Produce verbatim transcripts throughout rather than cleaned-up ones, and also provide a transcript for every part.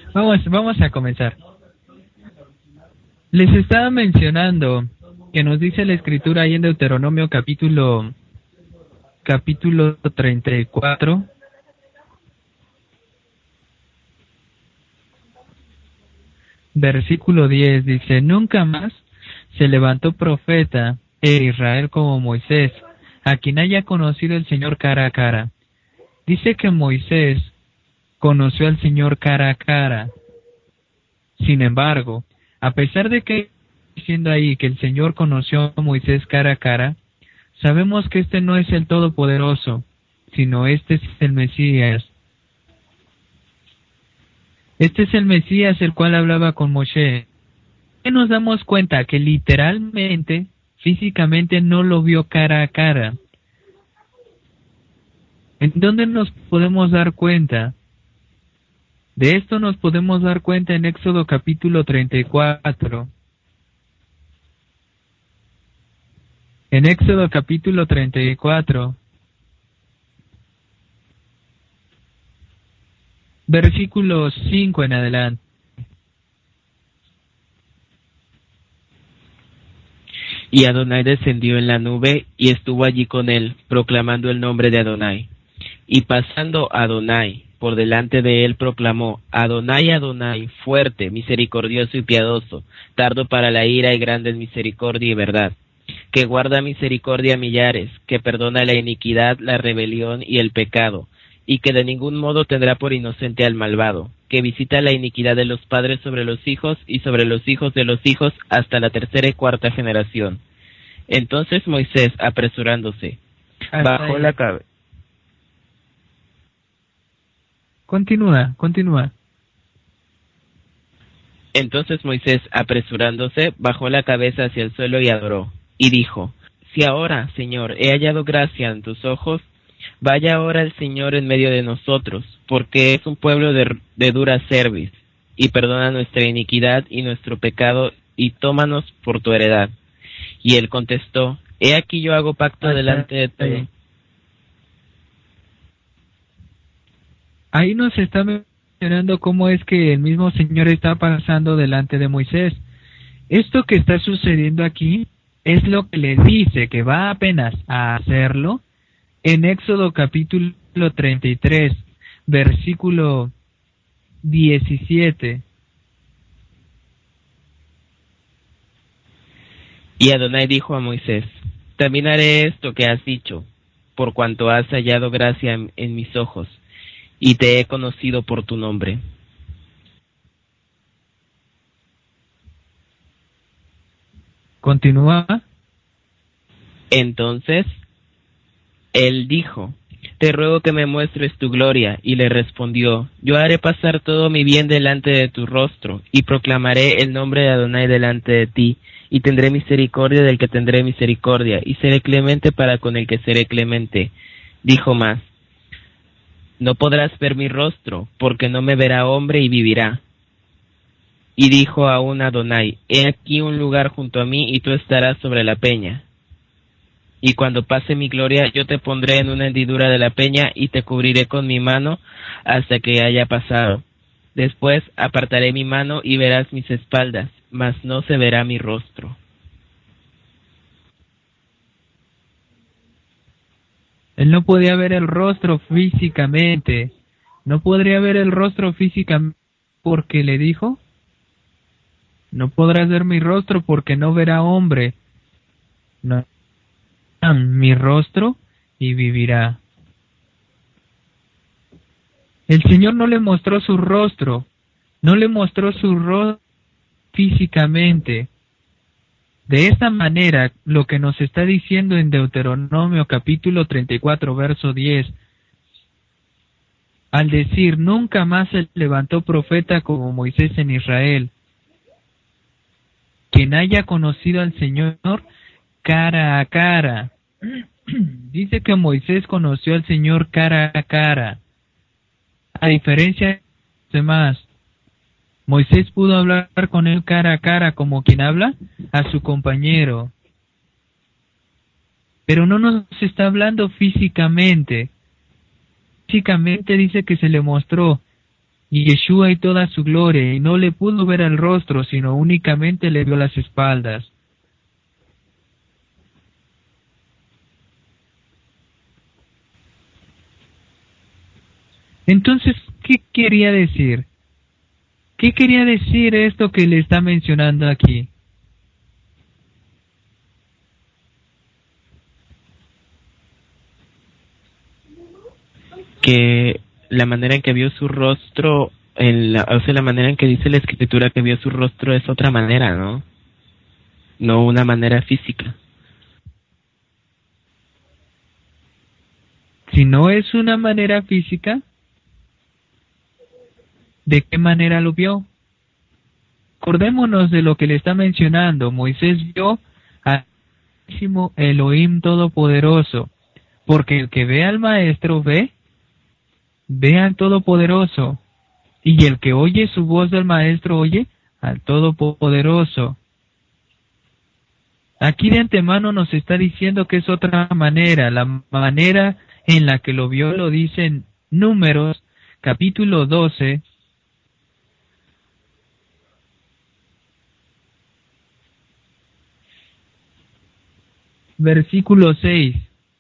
Vamos, vamos a comenzar. Les estaba mencionando que nos dice la escritura ahí en Deuteronomio capítulo capítulo treinta y cuatro, versículo diez, dice: nunca más se levantó profeta en Israel como Moisés, a quien haya conocido el Señor cara a cara. Dice que Moisés conoció al Señor cara a cara. Sin embargo, a pesar de que diciendo ahí que el Señor conoció a Moisés cara a cara, sabemos que este no es el Todopoderoso, sino este es el Mesías. Este es el Mesías el cual hablaba con Moshe. Y nos damos cuenta que literalmente, físicamente no lo vio cara a cara. ¿En dónde nos podemos dar cuenta? De esto nos podemos dar cuenta en Éxodo capítulo treinta y cuatro. En Éxodo capítulo treinta y cuatro, versículo cinco en adelante. Y Adonai descendió en la nube y estuvo allí con él, proclamando el nombre de Adonai. Y pasando Adonai por delante de él, proclamó: Adonai, Adonai, fuerte, misericordioso y piadoso, tardo para la ira y grande en misericordia y verdad, que guarda misericordia a millares, que perdona la iniquidad, la rebelión y el pecado, y que de ningún modo tendrá por inocente al malvado, que visita la iniquidad de los padres sobre los hijos y sobre los hijos de los hijos hasta la tercera y cuarta generación. Entonces Moisés, apresurándose, Hasta bajó ahí. la cabeza. Continúa, continúa. Entonces Moisés, apresurándose, bajó la cabeza hacia el suelo y adoró, y dijo: Si ahora, Señor, he hallado gracia en tus ojos, vaya ahora el Señor en medio de nosotros, porque es un pueblo de, de dura cerviz, y perdona nuestra iniquidad y nuestro pecado, y tómanos por tu heredad. Y él contestó: He aquí yo hago pacto Hasta delante de todo. ahí. Ahí nos está mencionando cómo es que el mismo Señor está pasando delante de Moisés. Esto que está sucediendo aquí es lo que le dice que va apenas a hacerlo en Éxodo capítulo treinta y tres, versículo diecisiete. Y Adonai dijo a Moisés: También haré esto que has dicho, por cuanto has hallado gracia en, en mis ojos, y te he conocido por tu nombre. Continúa. Entonces él dijo: Te ruego que me muestres tu gloria. Y le respondió: Yo haré pasar todo mi bien delante de tu rostro, y proclamaré el nombre de Adonai delante de ti, y tendré misericordia del que tendré misericordia, y seré clemente para con el que seré clemente. Dijo más: No podrás ver mi rostro, porque no me verá hombre y vivirá. Y dijo aún Adonai: He aquí un lugar junto a mí, y tú estarás sobre la peña. Y cuando pase mi gloria, yo te pondré en una hendidura de la peña, y te cubriré con mi mano hasta que haya pasado. Después apartaré mi mano y verás mis espaldas, mas no se verá mi rostro. Él no podía ver el rostro físicamente. No podría ver el rostro físicamente porque le dijo: no podrás ver mi rostro porque no verá hombre. No, mi rostro y vivirá. El Señor no le mostró su rostro, no le mostró su rostro físicamente. De esta manera, lo que nos está diciendo en Deuteronomio capítulo treinta y cuatro, verso diez, al decir: nunca más se levantó profeta como Moisés en Israel, quien haya conocido al Señor cara a cara. Dice que Moisés conoció al Señor cara a cara. A diferencia de los demás, Moisés pudo hablar con él cara a cara como quien habla a su compañero. Pero no nos está hablando físicamente. Físicamente dice que se le mostró. y Yeshua y toda su gloria, y no le pudo ver el rostro, sino únicamente le vio las espaldas. Entonces, ¿qué quería decir? ¿Qué quería decir esto que le está mencionando aquí? Que la manera en que vio su rostro, en la, o sea, la manera en que dice la escritura que vio su rostro es otra manera, ¿no? No una manera física. Si no es una manera física, ¿de qué manera lo vio? Acordémonos de lo que le está mencionando. Moisés vio al Altísimo Elohim Todopoderoso, porque el que ve al Maestro ve, ve al Todopoderoso, y el que oye su voz del Maestro oye al Todopoderoso. Aquí de antemano nos está diciendo que es otra manera. La manera en la que lo vio lo dice en Números, capítulo doce, versículo seis.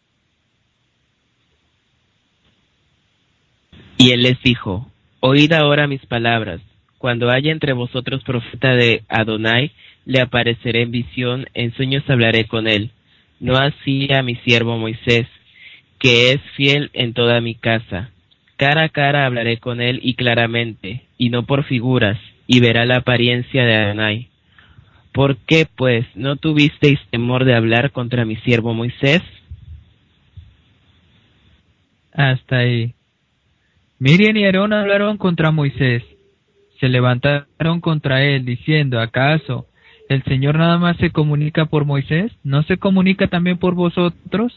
Y él les dijo, oíd ahora mis palabras. Cuando haya entre vosotros profeta de Adonai, le apareceré en visión, en sueños hablaré con él. No así a mi siervo Moisés, que es fiel en toda mi casa. Cara a cara hablaré con él y claramente, y no por figuras, y verá la apariencia de Adonai. ¿Por qué, pues, no tuvisteis temor de hablar contra mi siervo Moisés? Hasta ahí. Miriam y Aarón hablaron contra Moisés. Se levantaron contra él, diciendo, ¿acaso el Señor nada más se comunica por Moisés? ¿No se comunica también por vosotros?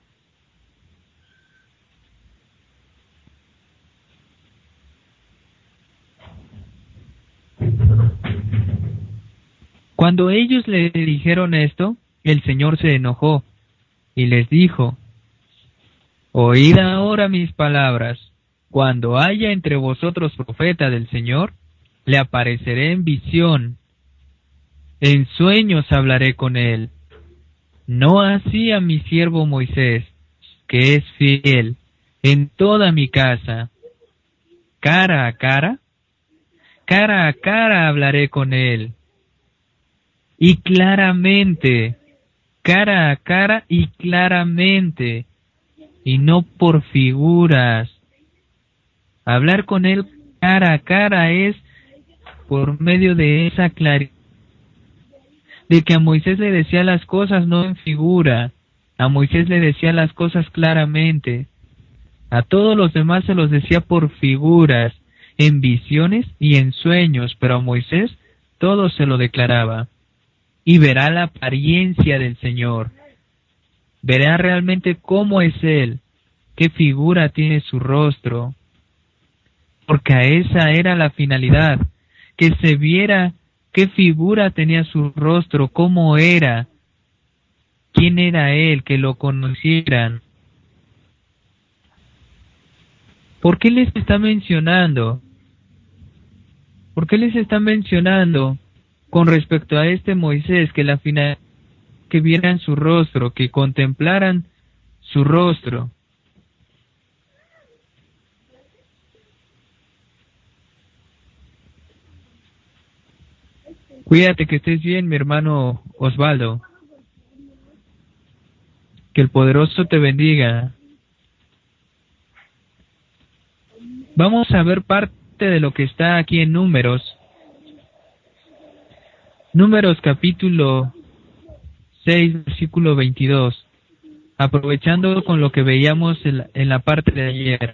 Cuando ellos le dijeron esto, el Señor se enojó y les dijo, oíd ahora mis palabras. Cuando haya entre vosotros profeta del Señor, le apareceré en visión. En sueños hablaré con él. No así a mi siervo Moisés, que es fiel en toda mi casa. Cara a cara, cara a cara hablaré con él. Y claramente, cara a cara y claramente, y no por figuras. Hablar con él cara a cara es por medio de esa claridad, de que a Moisés le decía las cosas no en figura, a Moisés le decía las cosas claramente, a todos los demás se los decía por figuras, en visiones y en sueños, pero a Moisés todo se lo declaraba. Y verá la apariencia del Señor, verá realmente cómo es Él, qué figura tiene su rostro, porque a esa era la finalidad, que se viera qué figura tenía su rostro, cómo era, quién era Él, que lo conocieran. ¿Por qué les está mencionando? ¿Por qué les está mencionando con respecto a este Moisés que la final que vieran su rostro, que contemplaran su rostro? Cuídate, que estés bien, mi hermano Osvaldo. Que el poderoso te bendiga. Vamos a ver parte de lo que está aquí en Números. Números capítulo seis, versículo veintidós. Aprovechando con lo que veíamos en la, en la parte de ayer.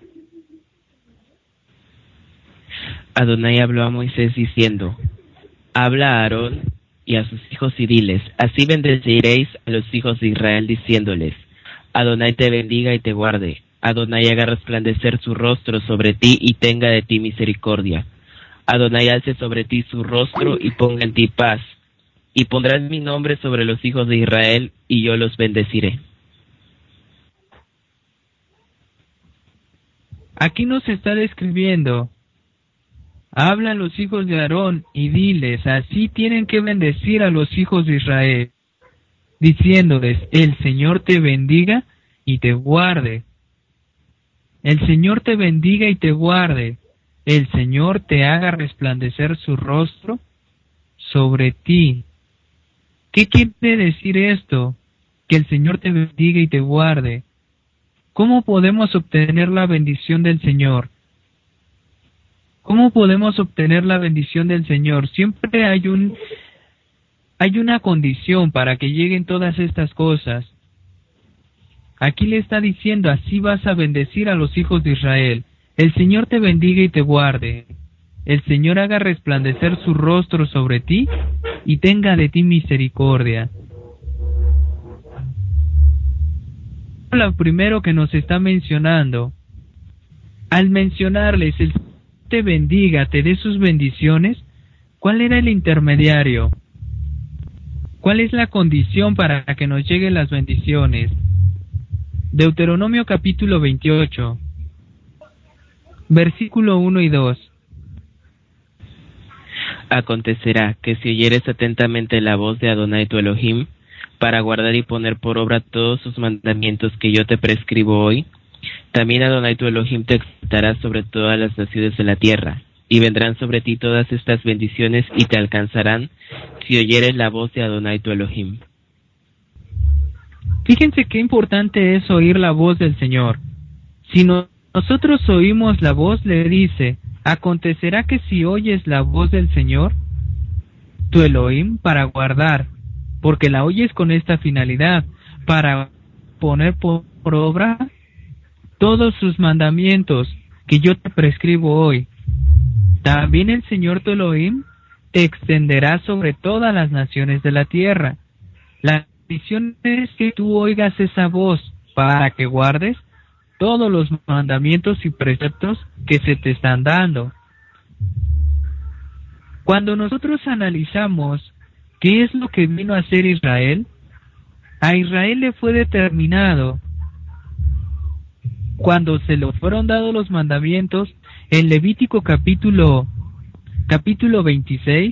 Adonai habló a Moisés diciendo, habla a Aarón y a sus hijos y diles, así bendeciréis a los hijos de Israel diciéndoles, Adonai te bendiga y te guarde, Adonai haga resplandecer su rostro sobre ti y tenga de ti misericordia, Adonai alce sobre ti su rostro y ponga en ti paz, y pondrás mi nombre sobre los hijos de Israel y yo los bendeciré. Aquí nos está describiendo Habla a los hijos de Aarón y diles, así tienen que bendecir a los hijos de Israel, diciéndoles, el Señor te bendiga y te guarde. El Señor te bendiga y te guarde. El Señor te haga resplandecer su rostro sobre ti. ¿Qué quiere decir esto? Que el Señor te bendiga y te guarde. ¿Cómo podemos obtener la bendición del Señor? ¿Cómo podemos obtener la bendición del Señor? Siempre hay un hay una condición para que lleguen todas estas cosas. Aquí le está diciendo, así vas a bendecir a los hijos de Israel. El Señor te bendiga y te guarde. El Señor haga resplandecer su rostro sobre ti y tenga de ti misericordia. Lo primero que nos está mencionando, al mencionarles el Señor te bendiga, te dé sus bendiciones, ¿cuál era el intermediario? ¿Cuál es la condición para que nos lleguen las bendiciones? Deuteronomio capítulo veintiocho, versículo uno y dos. Acontecerá que si oyeres atentamente la voz de Adonai tu Elohim, para guardar y poner por obra todos sus mandamientos que yo te prescribo hoy, también Adonai tu Elohim te exaltará sobre todas las naciones de la tierra, y vendrán sobre ti todas estas bendiciones y te alcanzarán si oyeres la voz de Adonai tu Elohim. Fíjense qué importante es oír la voz del Señor. Si no, nosotros oímos la voz, le dice, acontecerá que si oyes la voz del Señor, tu Elohim, para guardar, porque la oyes con esta finalidad, para poner por, por obra todos sus mandamientos que yo te prescribo hoy. También el Señor tu Elohim te extenderá sobre todas las naciones de la tierra. La condición es que tú oigas esa voz para que guardes todos los mandamientos y preceptos que se te están dando. Cuando nosotros analizamos qué es lo que vino a hacer Israel, a Israel le fue determinado, cuando se le fueron dados los mandamientos, en Levítico capítulo, capítulo veintiséis,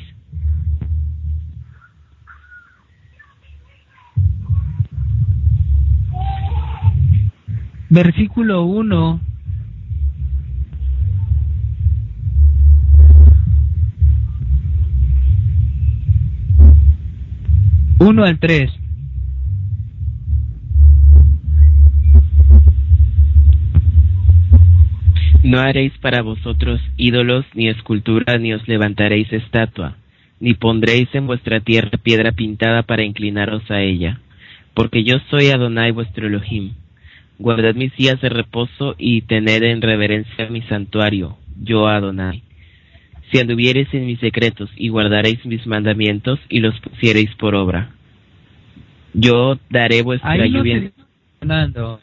versículo uno, uno al tres. No haréis para vosotros ídolos, ni escultura, ni os levantaréis estatua, ni pondréis en vuestra tierra piedra pintada para inclinaros a ella, porque yo soy Adonai vuestro Elohim. Guardad mis días de reposo y tened en reverencia mi santuario, yo Adonai. Si anduviereis en mis decretos y guardaréis mis mandamientos y los pusiereis por obra, yo daré vuestra Ahí lo lluvia. estoy mencionando.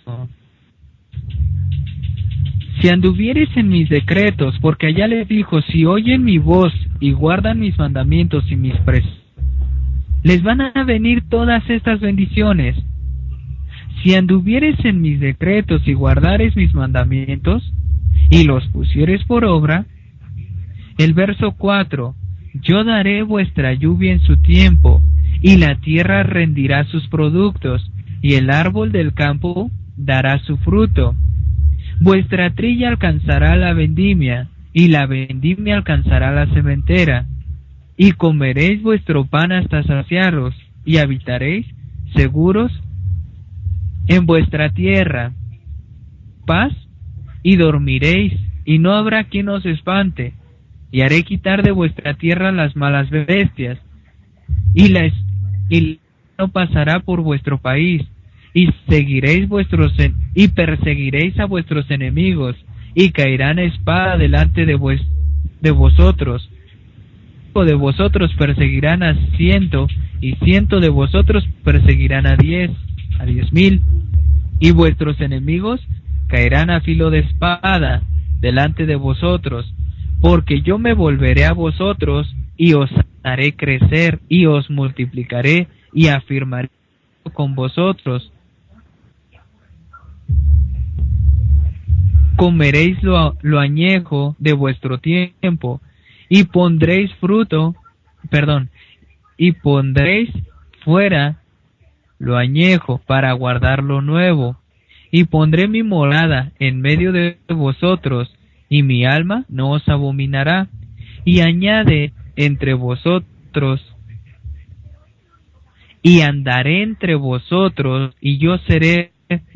Si anduvieres en mis decretos, porque allá les dijo, si oyen mi voz y guardan mis mandamientos y mis preceptos, les van a venir todas estas bendiciones. Si anduvieres en mis decretos y guardares mis mandamientos y los pusieres por obra, el verso cuatro, yo daré vuestra lluvia en su tiempo, y la tierra rendirá sus productos, y el árbol del campo dará su fruto. Vuestra trilla alcanzará la vendimia, y la vendimia alcanzará la sementera, y comeréis vuestro pan hasta saciaros, y habitaréis seguros en vuestra tierra. Paz, y dormiréis, y no habrá quien os espante, y haré quitar de vuestra tierra las malas bestias, y la y no pasará por vuestro país, y seguiréis vuestros y perseguiréis a vuestros enemigos, y caerán espada delante de, vues, de vosotros, o de vosotros perseguirán a ciento, y ciento de vosotros perseguirán a diez, a diez mil, y vuestros enemigos caerán a filo de espada delante de vosotros, porque yo me volveré a vosotros, y os haré crecer, y os multiplicaré, y afirmaré con vosotros. Comeréis lo, lo añejo de vuestro tiempo, y pondréis fruto, perdón, y pondréis fuera lo añejo para guardar lo nuevo, y pondré mi morada en medio de vosotros, y mi alma no os abominará, y añade entre vosotros, y andaré entre vosotros, y yo seré,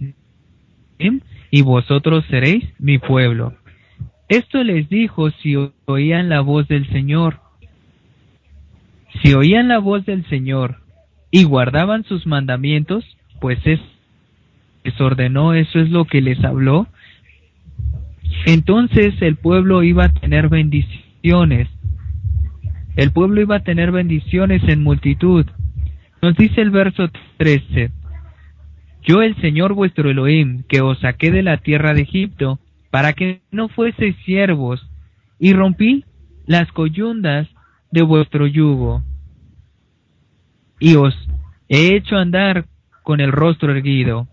y vosotros seréis mi pueblo. Esto les dijo si oían la voz del Señor. Si oían la voz del Señor y guardaban sus mandamientos, pues es les ordenó, eso es lo que les habló, entonces el pueblo iba a tener bendiciones. El pueblo iba a tener bendiciones en multitud. Nos dice el verso trece: Yo, el Señor vuestro Elohim, que os saqué de la tierra de Egipto, para que no fueseis siervos, y rompí las coyundas de vuestro yugo, y os he hecho andar con el rostro erguido.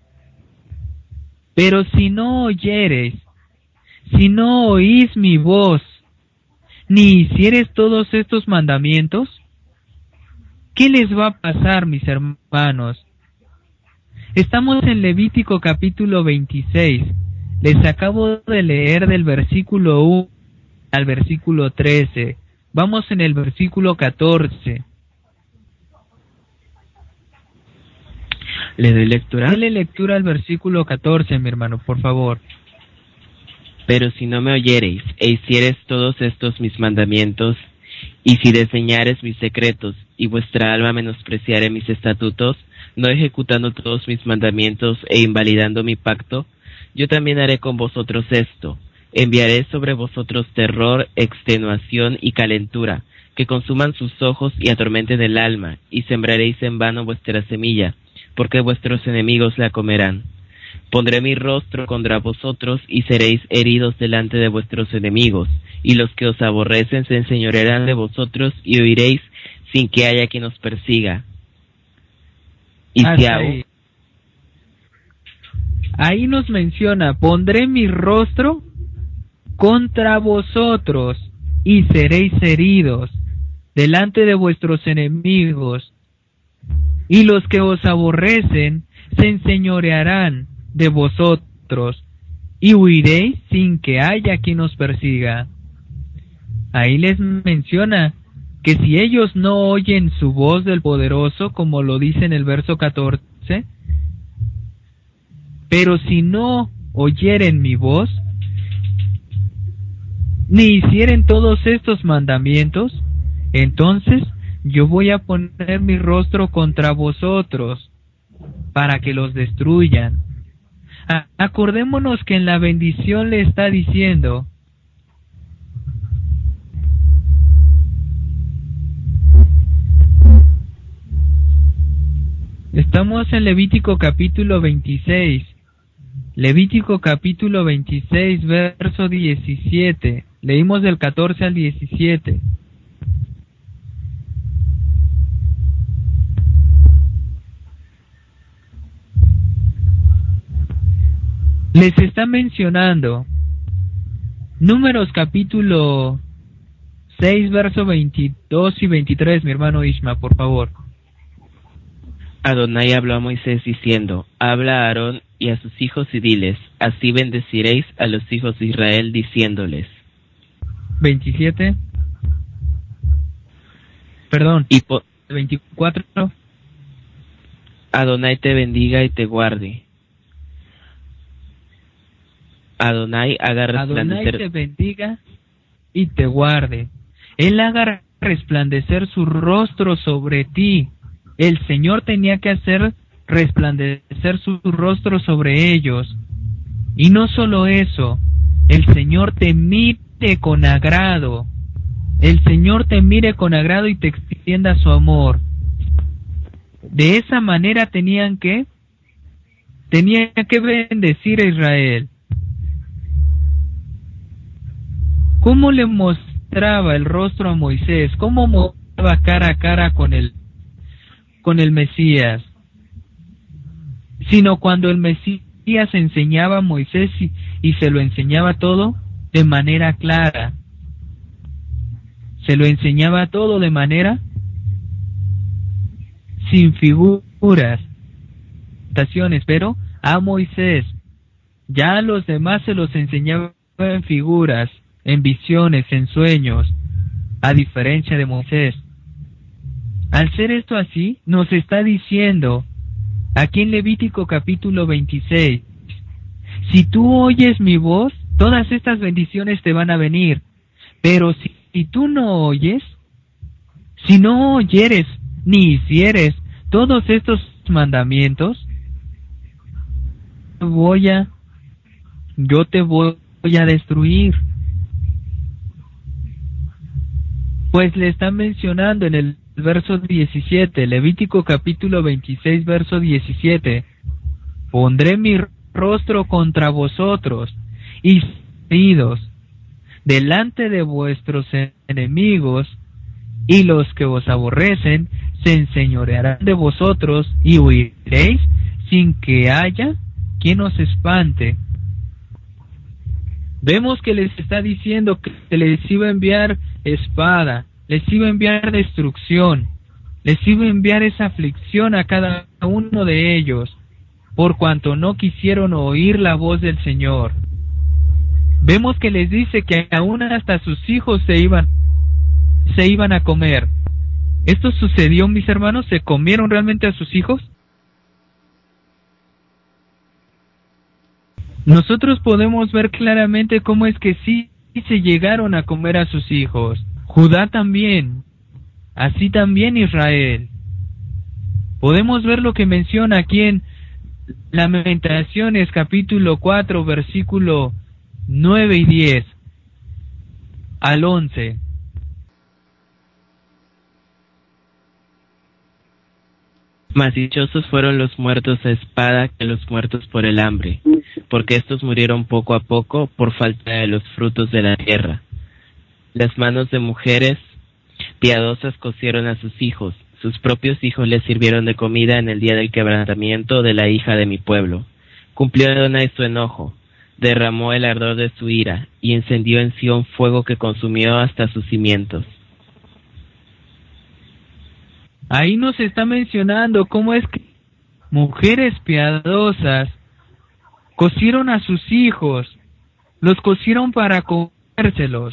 Pero si no oyereis, si no oís mi voz, ni hiciereis todos estos mandamientos, ¿qué les va a pasar, mis hermanos? Estamos en Levítico capítulo veintiséis. Les acabo de leer del versículo uno al versículo trece. Vamos en el versículo catorce. ¿Le doy lectura? Dele lectura al versículo catorce, mi hermano, por favor. Pero si no me oyereis, e hiciereis todos estos mis mandamientos, y si desdeñares mis secretos, y vuestra alma menospreciare mis estatutos, no ejecutando todos mis mandamientos, e invalidando mi pacto, yo también haré con vosotros esto: enviaré sobre vosotros terror, extenuación y calentura, que consuman sus ojos y atormenten el alma, y sembraréis en vano vuestra semilla, porque vuestros enemigos la comerán. Pondré mi rostro contra vosotros, y seréis heridos delante de vuestros enemigos, y los que os aborrecen se enseñorearán de vosotros, y oiréis sin que haya quien os persiga. Y si aún... Ahí nos menciona: pondré mi rostro contra vosotros, y seréis heridos delante de vuestros enemigos, y los que os aborrecen se enseñorearán de vosotros, y huiréis sin que haya quien os persiga. Ahí les menciona que si ellos no oyen su voz del Poderoso, como lo dice en el verso catorce, pero si no oyeren mi voz, ni hicieren todos estos mandamientos, entonces yo voy a poner mi rostro contra vosotros, para que los destruyan. Ah, acordémonos que en la bendición le está diciendo: estamos en Levítico capítulo veintiséis. Levítico capítulo veintiséis, verso diecisiete. Leímos del catorce al diecisiete. Les está mencionando Números capítulo seis, verso veintidós y veintitrés, mi hermano Ishma, por favor. Adonai habló a Moisés diciendo: habla a Aarón y a sus hijos y diles: así bendeciréis a los hijos de Israel, diciéndoles. veintisiete. Perdón. Y po- veinticuatro. Adonai te bendiga y te guarde. Adonai haga resplandecer. Adonai te bendiga y te guarde. Él haga resplandecer su rostro sobre ti. El Señor tenía que hacer resplandecer su rostro sobre ellos. Y no solo eso, el Señor te mire con agrado. El Señor te mire con agrado y te extienda su amor. De esa manera tenían que, tenían que bendecir a Israel. ¿Cómo le mostraba el rostro a Moisés? ¿Cómo mostraba cara a cara con el, con el Mesías? Sino cuando el Mesías enseñaba a Moisés y, y se lo enseñaba todo de manera clara. se lo enseñaba todo de manera sin figuras, pero a Moisés ya a los demás se los enseñaba en figuras, en visiones, en sueños, a diferencia de Moisés. Al ser esto así, nos está diciendo aquí en Levítico capítulo veintiséis, si tú oyes mi voz, todas estas bendiciones te van a venir, pero si, si tú no oyes, si no oyeres ni hicieres todos estos mandamientos, voy a, yo te voy a destruir. Pues le está mencionando en el verso diecisiete, Levítico capítulo veintiséis, verso diecisiete, pondré mi rostro contra vosotros y idos delante de vuestros enemigos, y los que os aborrecen se enseñorearán de vosotros y huiréis sin que haya quien os espante. Vemos que les está diciendo que les iba a enviar espada, les iba a enviar destrucción, les iba a enviar esa aflicción a cada uno de ellos, por cuanto no quisieron oír la voz del Señor. Vemos que les dice que aún hasta sus hijos se iban, se iban a comer. ¿Esto sucedió, mis hermanos? ¿Se comieron realmente a sus hijos? Nosotros podemos ver claramente cómo es que sí se llegaron a comer a sus hijos. Judá también, así también Israel. Podemos ver lo que menciona aquí en Lamentaciones capítulo cuatro, versículo nueve y diez al once. Mas dichosos fueron los muertos a espada que los muertos por el hambre, porque estos murieron poco a poco por falta de los frutos de la tierra. Las manos de mujeres piadosas cocieron a sus hijos, sus propios hijos les sirvieron de comida en el día del quebrantamiento de la hija de mi pueblo. Cumplió Adonai su enojo, derramó el ardor de su ira, y encendió en Sión fuego que consumió hasta sus cimientos. Ahí nos está mencionando cómo es que mujeres piadosas cocieron a sus hijos, los cocieron para comérselos.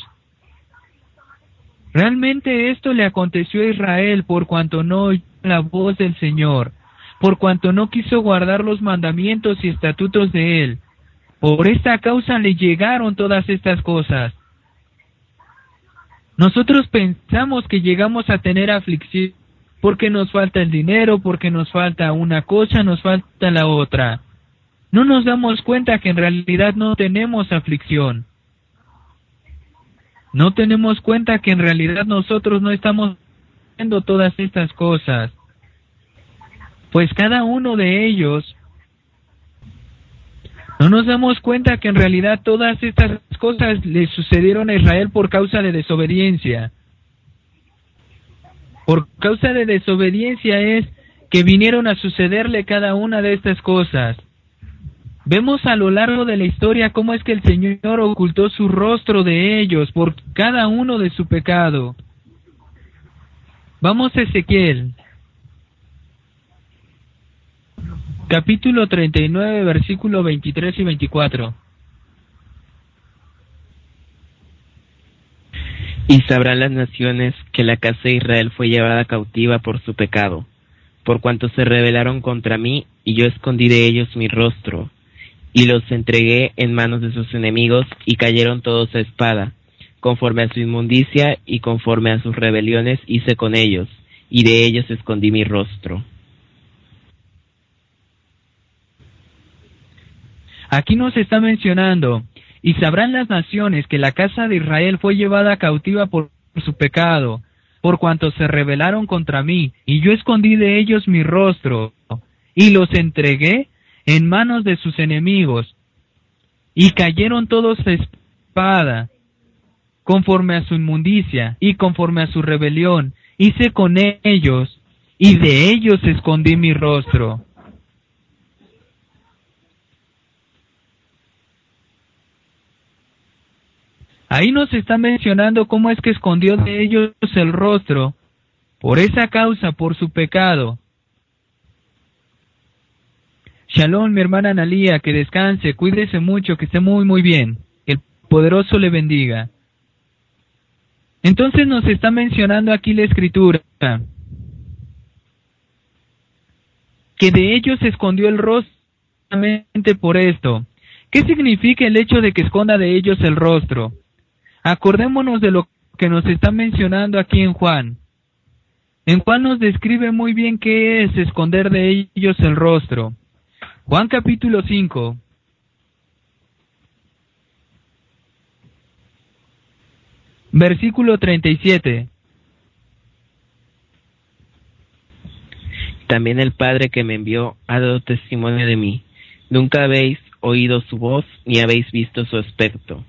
Realmente esto le aconteció a Israel por cuanto no oyó la voz del Señor, por cuanto no quiso guardar los mandamientos y estatutos de Él. Por esta causa le llegaron todas estas cosas. Nosotros pensamos que llegamos a tener aflicción porque nos falta el dinero, porque nos falta una cosa, nos falta la otra. No nos damos cuenta que en realidad no tenemos aflicción. No tenemos cuenta que en realidad nosotros no estamos haciendo todas estas cosas. Pues cada uno de ellos, no nos damos cuenta que en realidad todas estas cosas le sucedieron a Israel por causa de desobediencia. Por causa de desobediencia es que vinieron a sucederle cada una de estas cosas. Vemos a lo largo de la historia cómo es que el Señor ocultó su rostro de ellos por cada uno de su pecado. Vamos a Ezequiel, capítulo treinta y nueve, versículo veintitrés y veinticuatro. Y sabrán las naciones que la casa de Israel fue llevada cautiva por su pecado, por cuanto se rebelaron contra mí, y yo escondí de ellos mi rostro, y los entregué en manos de sus enemigos, y cayeron todos a espada, conforme a su inmundicia y conforme a sus rebeliones hice con ellos, y de ellos escondí mi rostro. Aquí nos está mencionando, y sabrán las naciones que la casa de Israel fue llevada cautiva por su pecado, por cuanto se rebelaron contra mí, y yo escondí de ellos mi rostro, y los entregué en manos de sus enemigos, y cayeron todos a espada, conforme a su inmundicia, y conforme a su rebelión, hice con ellos, y de ellos escondí mi rostro. Ahí nos está mencionando cómo es que escondió de ellos el rostro, por esa causa, por su pecado. Shalom, mi hermana Analía, que descanse, cuídese mucho, que esté muy muy bien. Que el poderoso le bendiga. Entonces nos está mencionando aquí la escritura, que de ellos se escondió el rostro por esto. ¿Qué significa el hecho de que esconda de ellos el rostro? Acordémonos de lo que nos está mencionando aquí en Juan. En Juan nos describe muy bien qué es esconder de ellos el rostro. Juan capítulo cinco. Versículo treinta y siete. También el Padre que me envió ha dado testimonio de mí. Nunca habéis oído su voz ni habéis visto su aspecto.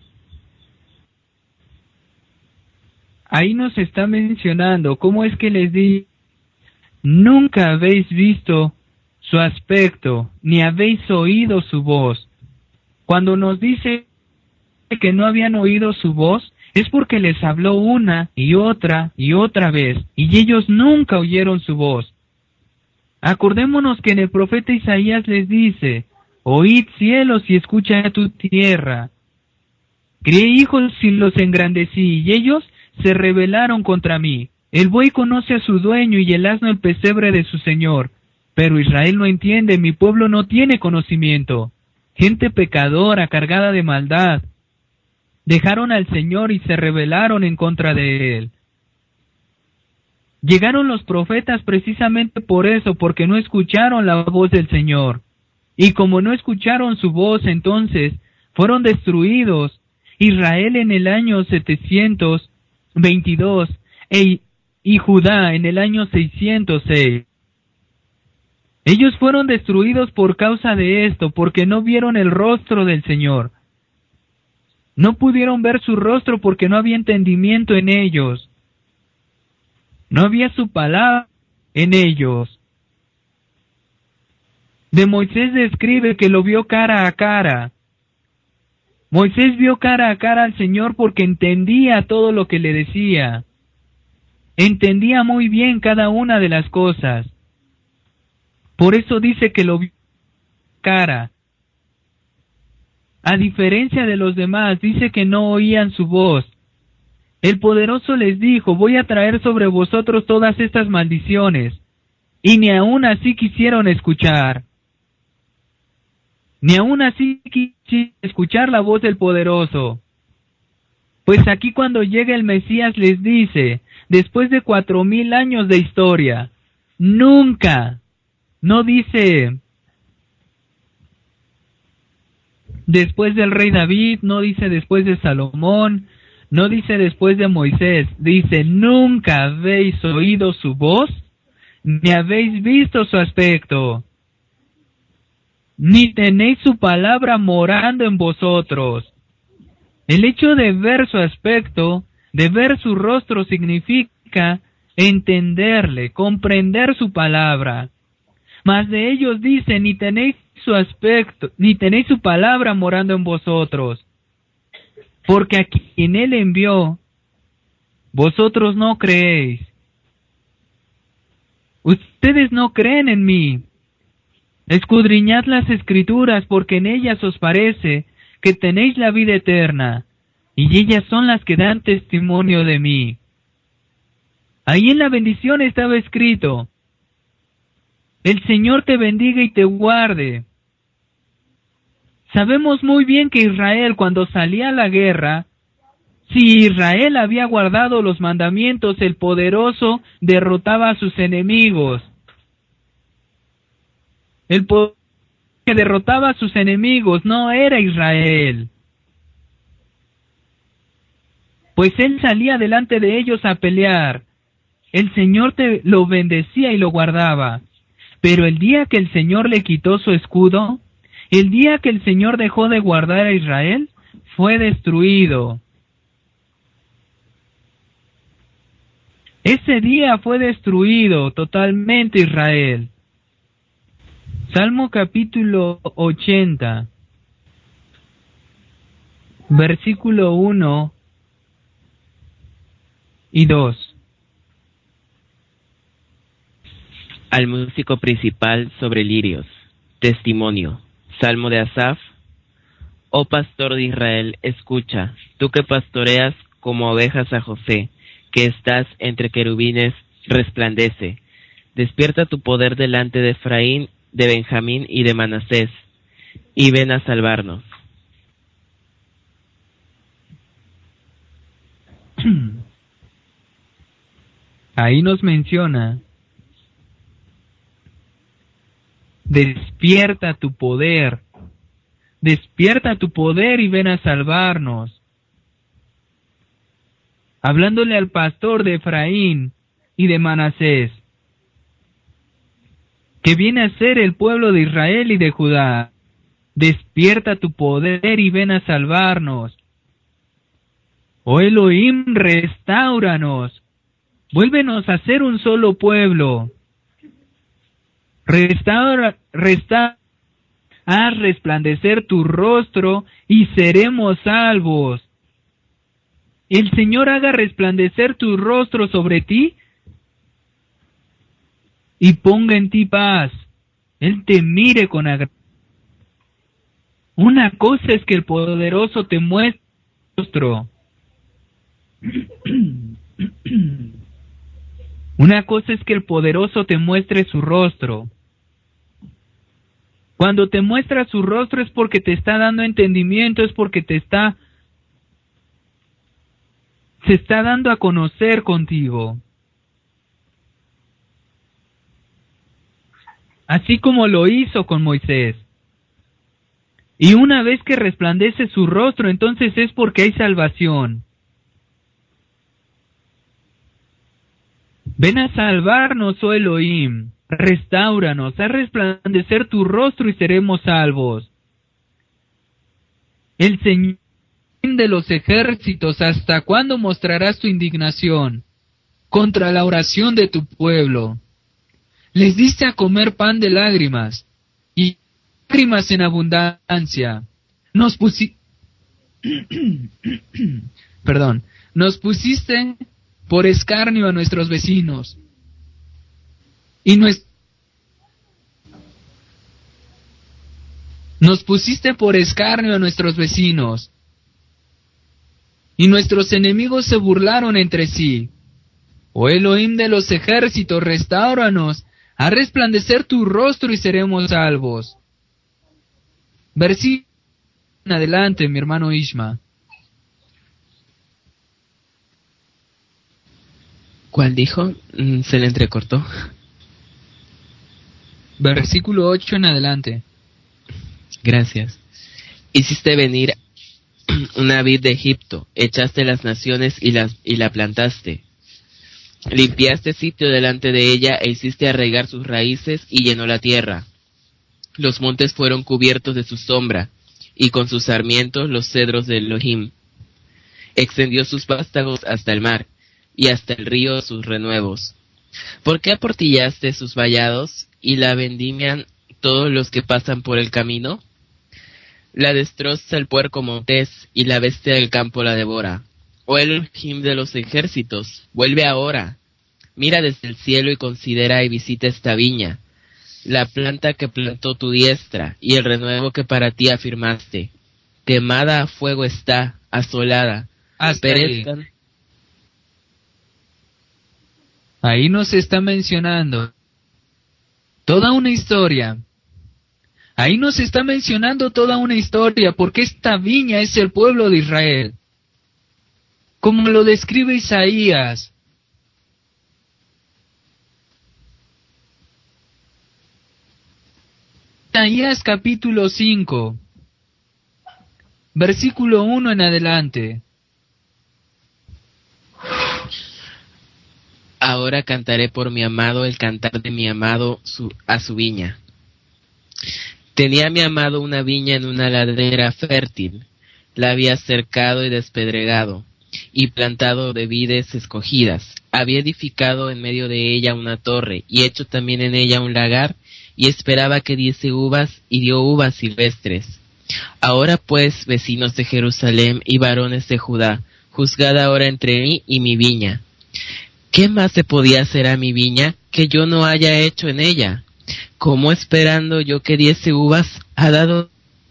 Ahí nos está mencionando cómo es que les di, nunca habéis visto su aspecto, ni habéis oído su voz. Cuando nos dice que no habían oído su voz, es porque les habló una y otra y otra vez, y ellos nunca oyeron su voz. Acordémonos que en el profeta Isaías les dice, oíd cielos y escucha tu tierra. Crié hijos y los engrandecí, y ellos se rebelaron contra mí. El buey conoce a su dueño y el asno el pesebre de su señor. Pero Israel no entiende, mi pueblo no tiene conocimiento. Gente pecadora, cargada de maldad. Dejaron al Señor y se rebelaron en contra de Él. Llegaron los profetas precisamente por eso, porque no escucharon la voz del Señor. Y como no escucharon su voz, entonces fueron destruidos. Israel en el año setecientos veintidós e, y Judá en el año seiscientos seis. Ellos fueron destruidos por causa de esto, porque no vieron el rostro del Señor. No pudieron ver su rostro porque no había entendimiento en ellos. No había su palabra en ellos. De Moisés describe que lo vio cara a cara. Moisés vio cara a cara al Señor porque entendía todo lo que le decía. Entendía muy bien cada una de las cosas. Por eso dice que lo vio cara. A diferencia de los demás, dice que no oían su voz. El poderoso les dijo, voy a traer sobre vosotros todas estas maldiciones. Y ni aun así quisieron escuchar. Ni aun así quisieron escuchar la voz del poderoso. Pues aquí cuando llega el Mesías les dice, después de cuatro mil años de historia, nunca, no dice después del rey David, no dice después de Salomón, no dice después de Moisés, dice, nunca habéis oído su voz, ni habéis visto su aspecto, ni tenéis su palabra morando en vosotros. El hecho de ver su aspecto, de ver su rostro, significa entenderle, comprender su palabra. Mas de ellos dice, ni tenéis su aspecto, ni tenéis su palabra morando en vosotros. Porque a quien Él envió, vosotros no creéis. Ustedes no creen en mí. Escudriñad las Escrituras, porque en ellas os parece que tenéis la vida eterna, y ellas son las que dan testimonio de mí. Ahí en la bendición estaba escrito, el Señor te bendiga y te guarde. Sabemos muy bien que Israel, cuando salía a la guerra, si Israel había guardado los mandamientos, el poderoso derrotaba a sus enemigos. El poderoso que derrotaba a sus enemigos no era Israel, pues él salía delante de ellos a pelear. El Señor te lo bendecía y lo guardaba. Pero el día que el Señor le quitó su escudo, el día que el Señor dejó de guardar a Israel, fue destruido. Ese día fue destruido totalmente Israel. Salmo capítulo ochenta, versículo uno y dos. Al músico principal sobre lirios. Testimonio. Salmo de Asaf. Oh pastor de Israel, escucha, tú que pastoreas como ovejas a José, que estás entre querubines, resplandece. Despierta tu poder delante de Efraín, de Benjamín y de Manasés, y ven a salvarnos. Ahí nos menciona, despierta tu poder, despierta tu poder y ven a salvarnos. Hablándole al pastor de Efraín y de Manasés, que viene a ser el pueblo de Israel y de Judá. Despierta tu poder y ven a salvarnos. Oh Elohim, restáuranos. Vuélvenos a ser un solo pueblo. Restaura, restaura, haz resplandecer tu rostro y seremos salvos. El Señor haga resplandecer tu rostro sobre ti y ponga en ti paz. Él te mire con agrado. Una cosa es que el poderoso te muestre su rostro. Una cosa es que el poderoso te muestre su rostro. Cuando te muestra su rostro es porque te está dando entendimiento, es porque te está se está dando a conocer contigo. Así como lo hizo con Moisés. Y una vez que resplandece su rostro, entonces es porque hay salvación. Ven a salvarnos, oh Elohim, restáuranos, haz resplandecer tu rostro y seremos salvos. El Señor de los ejércitos, ¿hasta cuándo mostrarás tu indignación contra la oración de tu pueblo? Les diste a comer pan de lágrimas, y lágrimas en abundancia. Nos pusi... Perdón, nos pusiste por escarnio a nuestros vecinos. Y nues... Nos pusiste por escarnio a nuestros vecinos. Y nuestros enemigos se burlaron entre sí. Oh Elohim de los ejércitos, restáuranos, haz resplandecer tu rostro y seremos salvos. Versículo en adelante, mi hermano Ishma. ¿Cuál dijo? Se le entrecortó. Versículo ocho en adelante. Gracias. Hiciste venir una vid de Egipto, echaste las naciones y, las, y la plantaste. Limpiaste sitio delante de ella e hiciste arraigar sus raíces y llenó la tierra. Los montes fueron cubiertos de su sombra, y con sus sarmientos los cedros de Elohim. Extendió sus vástagos hasta el mar, y hasta el río sus renuevos. ¿Por qué aportillaste sus vallados, y la vendimian todos los que pasan por el camino? La destroza el puerco montés, y la bestia del campo la devora. Oh Elohim de los ejércitos, vuelve ahora. Mira desde el cielo y considera y visita esta viña, la planta que plantó tu diestra, y el renuevo que para ti afirmaste. Quemada a fuego está, asolada. Hasta Perezcan. ahí. Ahí nos está mencionando toda una historia. Ahí nos está mencionando toda una historia, porque esta viña es el pueblo de Israel. Como lo describe Isaías. Isaías capítulo cinco, versículo uno en adelante. Ahora cantaré por mi amado el cantar de mi amado su, a su viña. Tenía mi amado una viña en una ladera fértil, la había cercado y despedregado, y plantado de vides escogidas. Había edificado en medio de ella una torre, y hecho también en ella un lagar, y esperaba que diese uvas, y dio uvas silvestres. Ahora pues, vecinos de Jerusalén y varones de Judá, juzgad ahora entre mí y mi viña. ¿Qué más se podía hacer a mi viña que yo no haya hecho en ella? ¿Cómo esperando yo que diese uvas, ha dado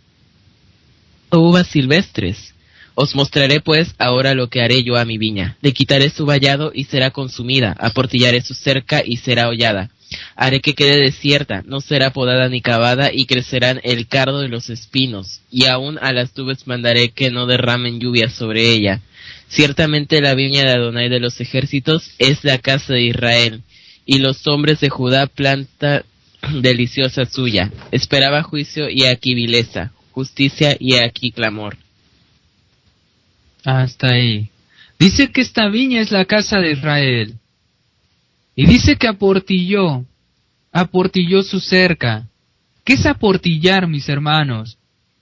uvas silvestres? Os mostraré pues ahora lo que haré yo a mi viña. Le quitaré su vallado y será consumida, aportillaré su cerca y será hollada. Haré que quede desierta, no será podada ni cavada, y crecerán el cardo y los espinos, y aun a las nubes mandaré que no derramen lluvia sobre ella. Ciertamente la viña de Adonai de los ejércitos es la casa de Israel, y los hombres de Judá planta deliciosa suya. Esperaba juicio y aquí vileza, justicia y aquí clamor. Hasta ahí. Dice que esta viña es la casa de Israel. Y dice que aportilló, aportilló su cerca. ¿Qué es aportillar, mis hermanos?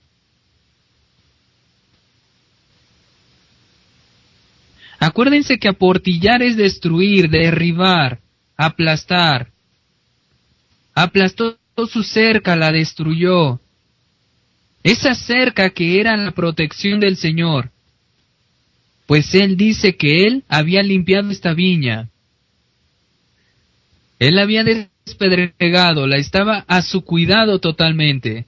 Acuérdense que aportillar es destruir, derribar, aplastar. Aplastó su cerca, la destruyó. Esa cerca que era la protección del Señor. Pues Él dice que Él había limpiado esta viña. Él la había despedregado, la estaba a su cuidado totalmente.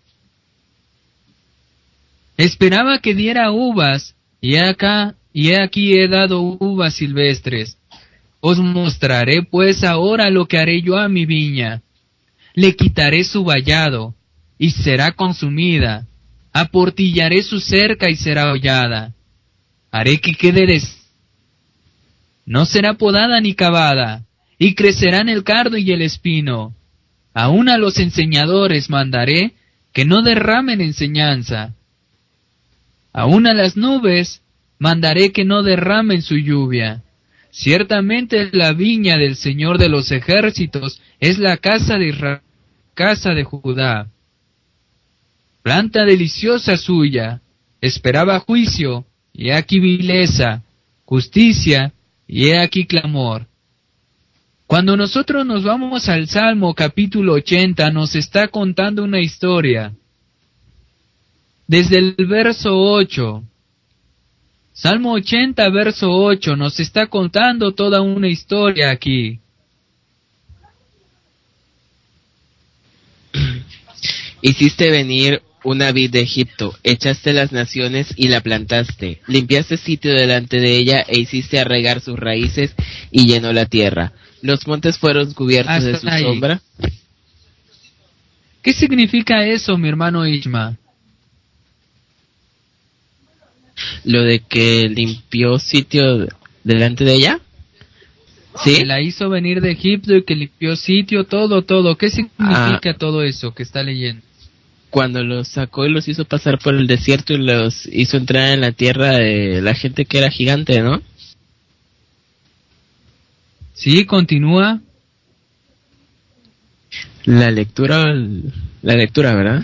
Esperaba que diera uvas, y acá, y aquí he dado uvas silvestres. Os mostraré pues ahora lo que haré yo a mi viña. Le quitaré su vallado, y será consumida. Aportillaré su cerca y será hollada. Haré que quede des... No será podada ni cavada, y crecerán el cardo y el espino. Aun a los enseñadores mandaré que no derramen enseñanza. Aun a las nubes mandaré que no derramen su lluvia. Ciertamente la viña del Señor de los ejércitos es la casa de Israel, casa de Judá. Planta deliciosa suya, esperaba juicio, y he aquí vileza, justicia, y he aquí clamor. Cuando nosotros nos vamos al Salmo capítulo ochenta, nos está contando una historia. Desde el verso ocho, Salmo ochenta, verso ocho, nos está contando toda una historia aquí. Hiciste venir una vid de Egipto, echaste las naciones y la plantaste, limpiaste sitio delante de ella e hiciste arraigar sus raíces y llenó la tierra. Los montes fueron cubiertos Hasta de su ahí. sombra. ¿Qué significa eso, mi hermano Ishma? Lo de que limpió sitio delante de ella. ¿Sí? Que la hizo venir de Egipto y que limpió sitio, todo, todo. ¿Qué significa ah. todo eso que está leyendo? Cuando los sacó y los hizo pasar por el desierto y los hizo entrar en la tierra de la gente que era gigante, ¿no? Sí, continúa. La lectura, la lectura, ¿verdad?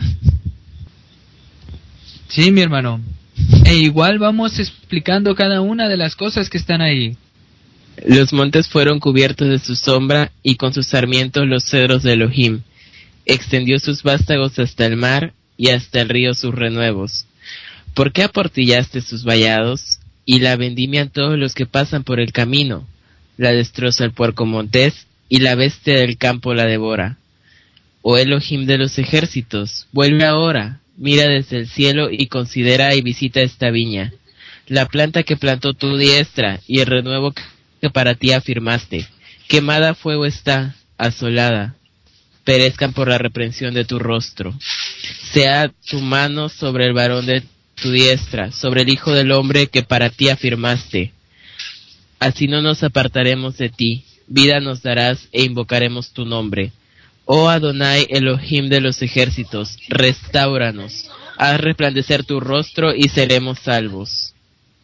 Sí, mi hermano. E igual vamos explicando cada una de las cosas que están ahí. Los montes fueron cubiertos de su sombra y con sus sarmientos los cedros de Elohim. Extendió sus vástagos hasta el mar y hasta el río sus renuevos. ¿Por qué aportillaste sus vallados y la vendimian todos los que pasan por el camino? La destroza el puerco montés y la bestia del campo la devora. Oh Elohim de los ejércitos, vuelve ahora, mira desde el cielo y considera y visita esta viña, la planta que plantó tu diestra y el renuevo que para ti afirmaste. Quemada a fuego está, asolada. Perezcan por la reprensión de tu rostro. Sea tu mano sobre el varón de tu diestra, sobre el hijo del hombre que para ti afirmaste. Así no nos apartaremos de ti, vida nos darás e invocaremos tu nombre. Oh Adonai Elohim de los ejércitos, restáuranos, haz resplandecer tu rostro y seremos salvos.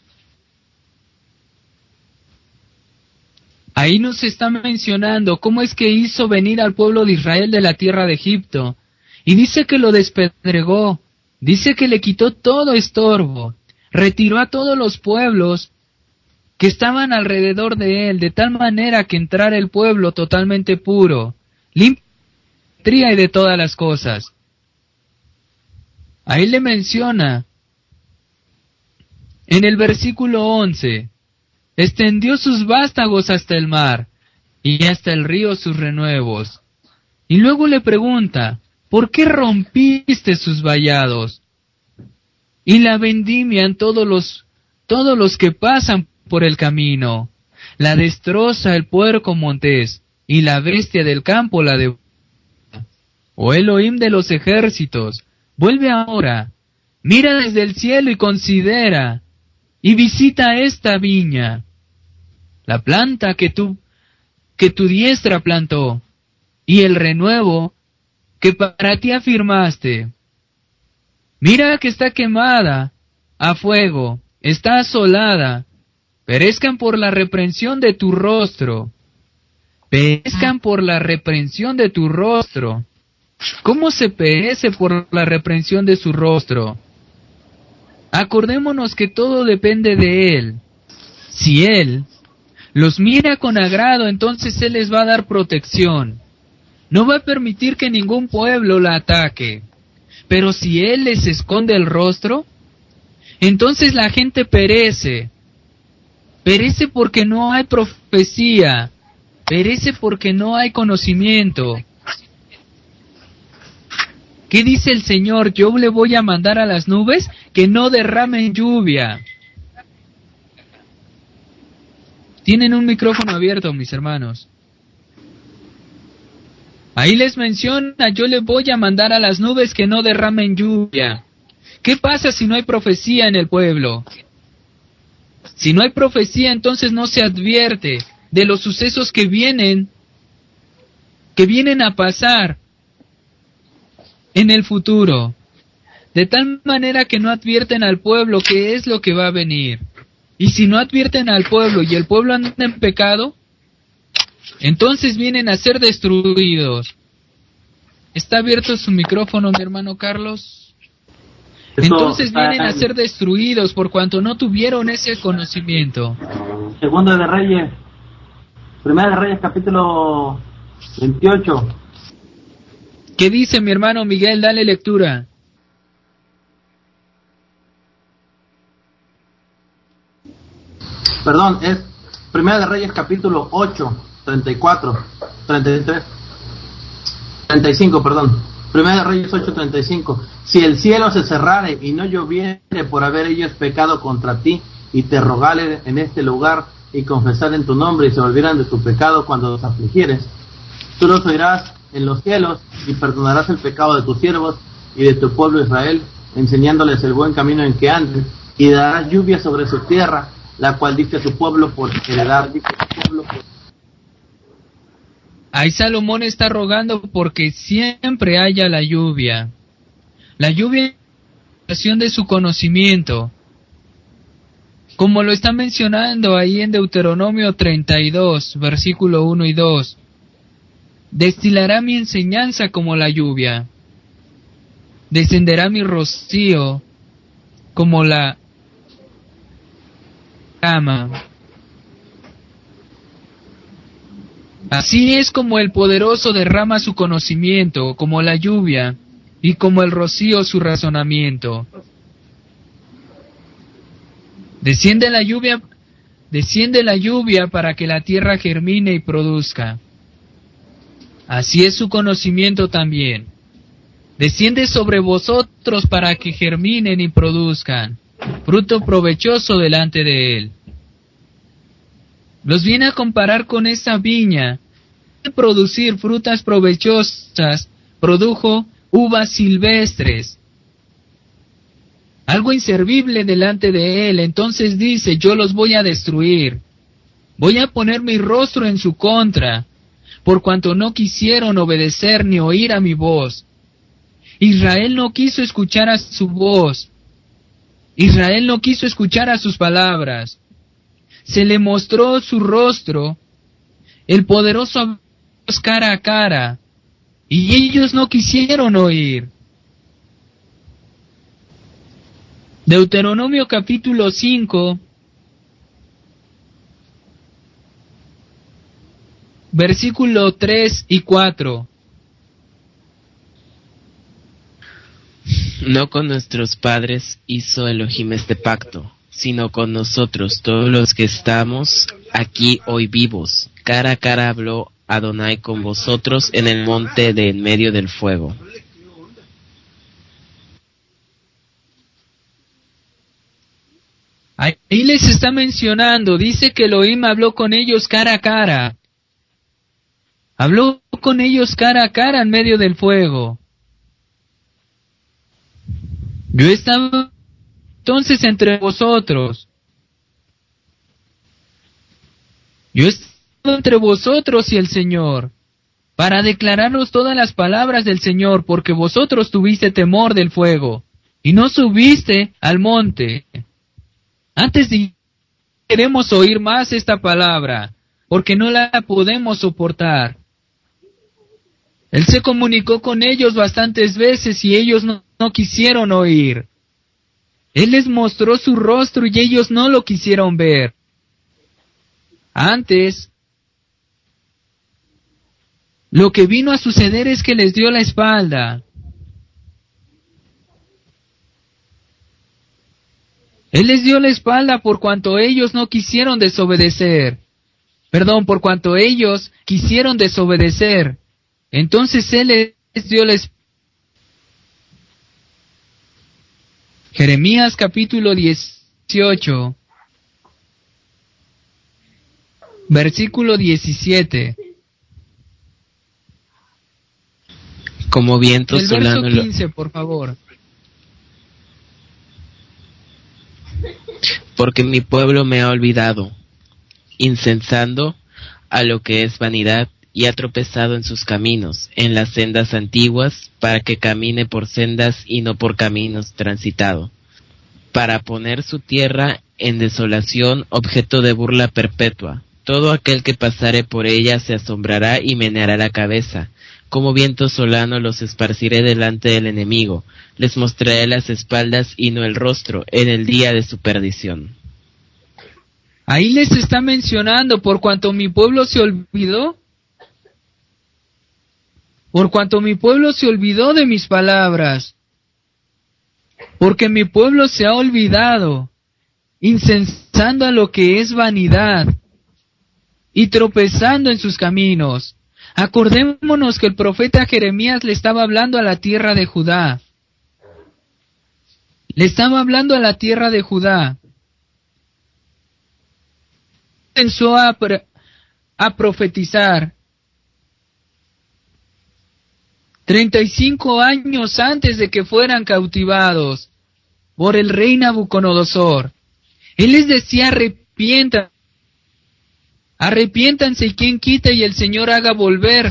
Ahí nos está mencionando cómo es que hizo venir al pueblo de Israel de la tierra de Egipto. Y dice que lo despedregó, dice que le quitó todo estorbo, retiró a todos los pueblos que estaban alrededor de él, de tal manera que entrara el pueblo totalmente puro, limpio y de todas las cosas. Ahí le menciona, en el versículo once, extendió sus vástagos hasta el mar, y hasta el río sus renuevos. Y luego le pregunta, ¿por qué rompiste sus vallados? Y la vendimian todos los, todos los que pasan por el camino. La destroza el puerco montés, y la bestia del campo la devora. Oh Elohim de los ejércitos, vuelve ahora, mira desde el cielo y considera, y visita esta viña, la planta que tu, que tu diestra plantó, y el renuevo que para ti afirmaste. Mira que está quemada a fuego, está asolada, perezcan por la reprensión de tu rostro, perezcan por la reprensión de tu rostro. ¿Cómo se perece por la reprensión de su rostro? Acordémonos que todo depende de Él. Si Él los mira con agrado, entonces Él les va a dar protección. No va a permitir que ningún pueblo la ataque. Pero si Él les esconde el rostro, entonces la gente perece. Perece porque no hay profecía. Perece porque no hay conocimiento. ¿Qué dice el Señor? Yo le voy a mandar a las nubes que no derramen lluvia. Tienen un micrófono abierto, mis hermanos. Ahí les menciona, yo le voy a mandar a las nubes que no derramen lluvia. ¿Qué pasa si no hay profecía en el pueblo? Si no hay profecía, entonces no se advierte de los sucesos que vienen, que vienen a pasar en el futuro, de tal manera que no advierten al pueblo qué es lo que va a venir. Y si no advierten al pueblo y el pueblo anda en pecado, entonces vienen a ser destruidos. ¿Está abierto su micrófono, mi hermano Carlos? Entonces vienen a ser destruidos por cuanto no tuvieron ese conocimiento. Segundo de Reyes, Primera de Reyes, capítulo veintiocho. ¿Qué dice mi hermano Miguel? Dale lectura. Perdón, es Primera de Reyes, capítulo ocho, treinta y cuatro, treinta y tres, treinta y cinco, perdón. Primera de Reyes ocho, treinta y cinco. Si el cielo se cerrare y no lloviere por haber ellos pecado contra ti, y te rogaren en este lugar y confesaren tu nombre y se volvieran de tu pecado cuando los afligieres, tú los oirás en los cielos y perdonarás el pecado de tus siervos y de tu pueblo Israel, enseñándoles el buen camino en que anden, y darás lluvia sobre su tierra, la cual diste a tu pueblo por heredad. Ahí Salomón está rogando porque siempre haya la lluvia. La lluvia es la expresión de su conocimiento. Como lo está mencionando ahí en Deuteronomio treinta y dos, versículo uno y dos. Destilará mi enseñanza como la lluvia. Descenderá mi rocío como la cama. Así es como el poderoso derrama su conocimiento, como la lluvia, y como el rocío su razonamiento. Desciende la lluvia, desciende la lluvia para que la tierra germine y produzca. Así es su conocimiento también. Desciende sobre vosotros para que germinen y produzcan fruto provechoso delante de él. Los viene a comparar con esa viña. De producir frutas provechosas, produjo uvas silvestres. Algo inservible delante de él. Entonces dice, yo los voy a destruir. Voy a poner mi rostro en su contra, por cuanto no quisieron obedecer ni oír a mi voz. Israel no quiso escuchar a su voz. Israel no quiso escuchar a sus palabras. Se le mostró su rostro, el poderoso Dios cara a cara, y ellos no quisieron oír. Deuteronomio capítulo cinco, versículo tres y cuatro. No con nuestros padres hizo Elohim este pacto, sino con nosotros, todos los que estamos aquí hoy vivos. Cara a cara habló Adonai con vosotros en el monte de en medio del fuego. Ahí les está mencionando, dice que Elohim habló con ellos cara a cara. Habló con ellos cara a cara en medio del fuego. Yo estaba entonces entre vosotros. Yo estaba entre vosotros y el Señor, para declararos todas las palabras del Señor, porque vosotros tuviste temor del fuego, y no subiste al monte. Antes de queremos oír más esta palabra, porque no la podemos soportar. Él se comunicó con ellos bastantes veces y ellos no, no quisieron oír. Él les mostró su rostro y ellos no lo quisieron ver. Antes, lo que vino a suceder es que les dio la espalda. Él les dio la espalda por cuanto ellos no quisieron desobedecer. Perdón, por cuanto ellos quisieron desobedecer. Entonces Él les dio la espalda. Jeremías capítulo dieciocho, versículo diecisiete. Como viento El solano. verso quince, por favor. Porque mi pueblo me ha olvidado, incensando a lo que es vanidad, y ha tropezado en sus caminos, en las sendas antiguas, para que camine por sendas y no por caminos transitado, para poner su tierra en desolación, objeto de burla perpetua. Todo aquel que pasare por ella se asombrará y meneará la cabeza. Como viento solano los esparciré delante del enemigo, les mostraré las espaldas y no el rostro, en el día de su perdición. Ahí les está mencionando, por cuanto mi pueblo se olvidó, por cuanto mi pueblo se olvidó de mis palabras, porque mi pueblo se ha olvidado, incensando a lo que es vanidad, y tropezando en sus caminos. Acordémonos que el profeta Jeremías le estaba hablando a la tierra de Judá. Le estaba hablando a la tierra de Judá. Comenzó a, a profetizar treinta y cinco años antes de que fueran cautivados por el rey Nabucodonosor. Él les decía: arrepientan, arrepiéntanse y quien quita y el Señor haga volver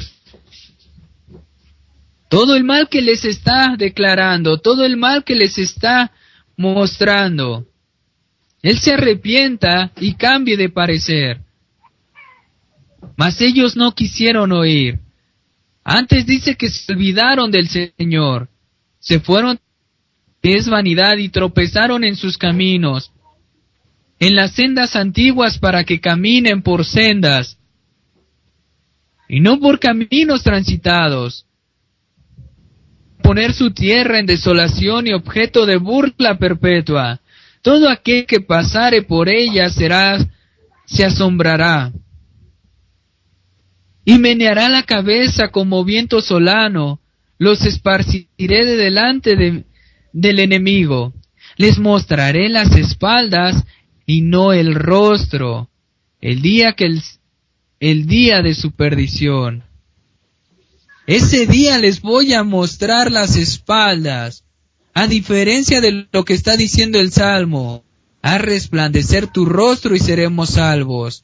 todo el mal que les está declarando, todo el mal que les está mostrando. Él se arrepienta y cambie de parecer. Mas ellos no quisieron oír. Antes dice que se olvidaron del Señor, se fueron, es vanidad, y tropezaron en sus caminos, en las sendas antiguas, para que caminen por sendas, y no por caminos transitados, poner su tierra en desolación y objeto de burla perpetua. Todo aquel que pasare por ella será, se asombrará, y meneará la cabeza como viento solano, los esparciré de delante de, del enemigo, les mostraré las espaldas y no el rostro, el día que el, el día de su perdición. Ese día les voy a mostrar las espaldas, a diferencia de lo que está diciendo el Salmo: a resplandecer tu rostro y seremos salvos.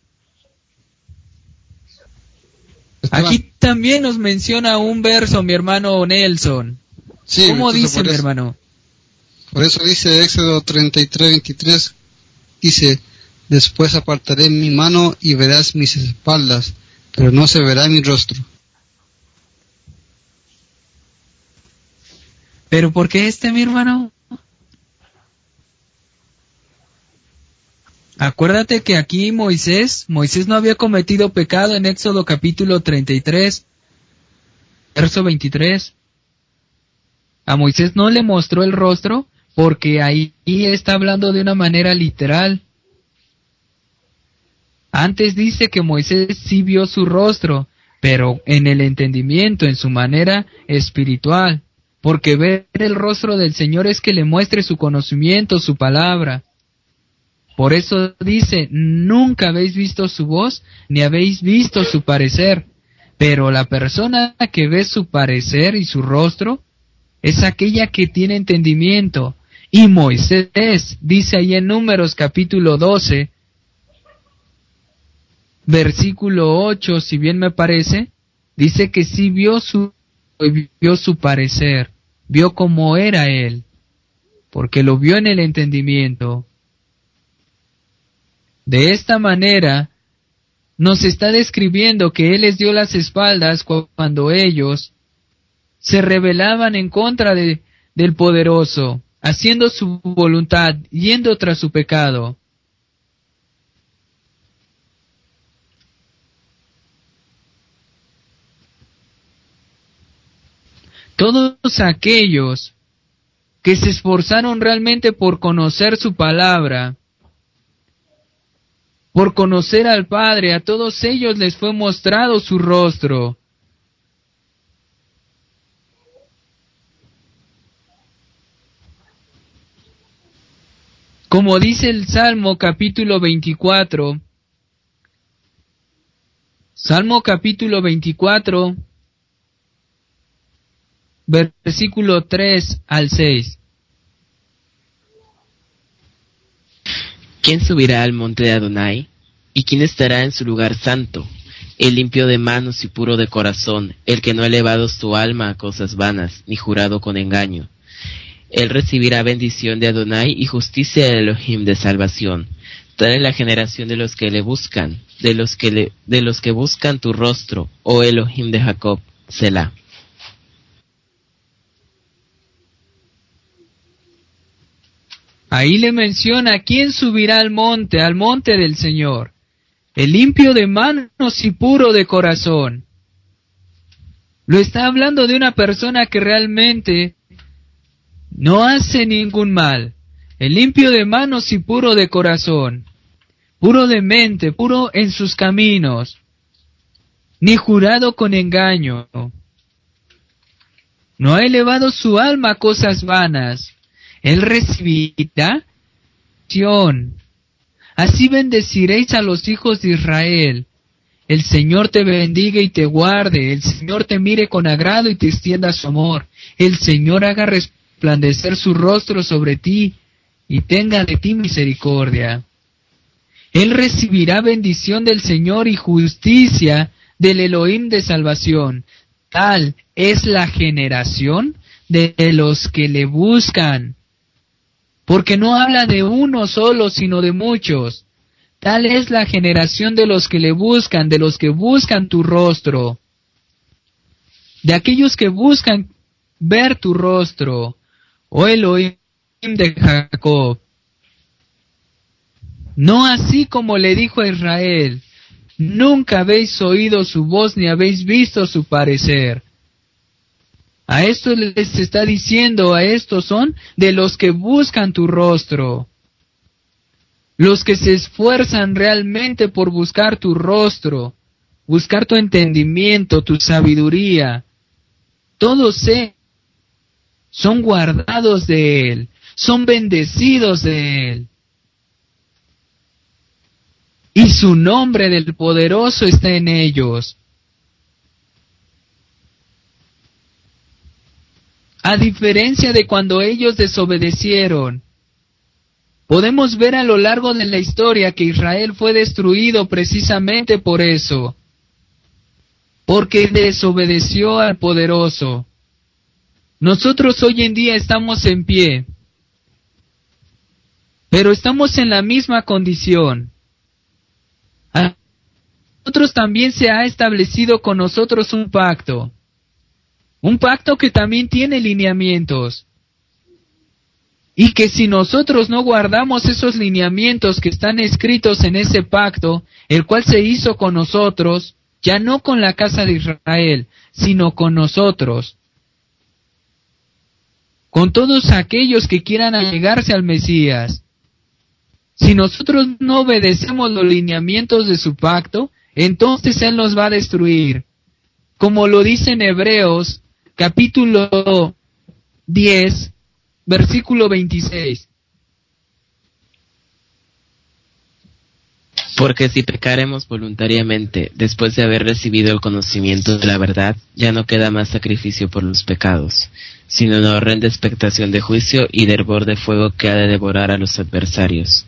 Aquí también nos menciona un verso, mi hermano Nelson. Sí, ¿Cómo dice, por mi eso, hermano? Por eso dice Éxodo treinta y tres, veintitrés, dice: después apartaré mi mano y verás mis espaldas, pero no se verá mi rostro. ¿Pero por qué este, mi hermano? Acuérdate que aquí Moisés, Moisés no había cometido pecado en Éxodo capítulo treinta y tres, verso veintitrés. A Moisés no le mostró el rostro porque ahí está hablando de una manera literal. Antes dice que Moisés sí vio su rostro, pero en el entendimiento, en su manera espiritual, porque ver el rostro del Señor es que le muestre su conocimiento, su palabra. Por eso dice, nunca habéis visto su voz, ni habéis visto su parecer, pero la persona que ve su parecer y su rostro es aquella que tiene entendimiento. Y Moisés, dice ahí en Números capítulo doce, versículo ocho, si bien me parece, dice que sí vio su, vio su parecer, vio cómo era él, porque lo vio en el entendimiento. De esta manera, nos está describiendo que él les dio las espaldas cuando ellos se rebelaban en contra de, del poderoso, haciendo su voluntad, yendo tras su pecado. Todos aquellos que se esforzaron realmente por conocer su palabra, por conocer al Padre, a todos ellos les fue mostrado su rostro. Como dice el Salmo capítulo veinticuatro, Salmo capítulo veinticuatro, versículo tres al seis. ¿Quién subirá al monte de Adonai? ¿Y quién estará en su lugar santo? El limpio de manos y puro de corazón, el que no ha elevado su alma a cosas vanas, ni jurado con engaño. Él recibirá bendición de Adonai y justicia del Elohim de salvación. Tal es la generación de los que le buscan, de los que le, de los que buscan tu rostro, oh Elohim de Jacob, Selah. Ahí le menciona quién subirá al monte, al monte del Señor. El limpio de manos y puro de corazón. Lo está hablando de una persona que realmente no hace ningún mal. El limpio de manos y puro de corazón. Puro de mente, puro en sus caminos. Ni jurado con engaño. No ha elevado su alma a cosas vanas. Él recibirá bendición. Así bendeciréis a los hijos de Israel. El Señor te bendiga y te guarde. El Señor te mire con agrado y te extienda su amor. El Señor haga resplandecer su rostro sobre ti y tenga de ti misericordia. Él recibirá bendición del Señor y justicia del Elohim de salvación. Tal es la generación de los que le buscan. Porque no habla de uno solo, sino de muchos. Tal es la generación de los que le buscan, de los que buscan tu rostro. De aquellos que buscan ver tu rostro, oh Elohim de Jacob. No así como le dijo a Israel, nunca habéis oído su voz ni habéis visto su parecer. A esto les está diciendo, a estos son de los que buscan tu rostro. Los que se esfuerzan realmente por buscar tu rostro, buscar tu entendimiento, tu sabiduría. Todos ellos son guardados de Él, son bendecidos de Él. Y su nombre del poderoso está en ellos. A diferencia de cuando ellos desobedecieron, podemos ver a lo largo de la historia que Israel fue destruido precisamente por eso, porque desobedeció al poderoso. Nosotros hoy en día estamos en pie, pero estamos en la misma condición. A nosotros también se ha establecido con nosotros un pacto. Un pacto que también tiene lineamientos. Y que si nosotros no guardamos esos lineamientos que están escritos en ese pacto, el cual se hizo con nosotros, ya no con la casa de Israel, sino con nosotros, con todos aquellos que quieran allegarse al Mesías, Si nosotros no obedecemos los lineamientos de su pacto, entonces Él nos va a destruir. Como lo dice en Hebreos, capítulo diez, versículo veintiséis. Porque si pecaremos voluntariamente, después de haber recibido el conocimiento de la verdad, ya no queda más sacrificio por los pecados, sino una horrenda expectación de juicio y de hervor de fuego que ha de devorar a los adversarios.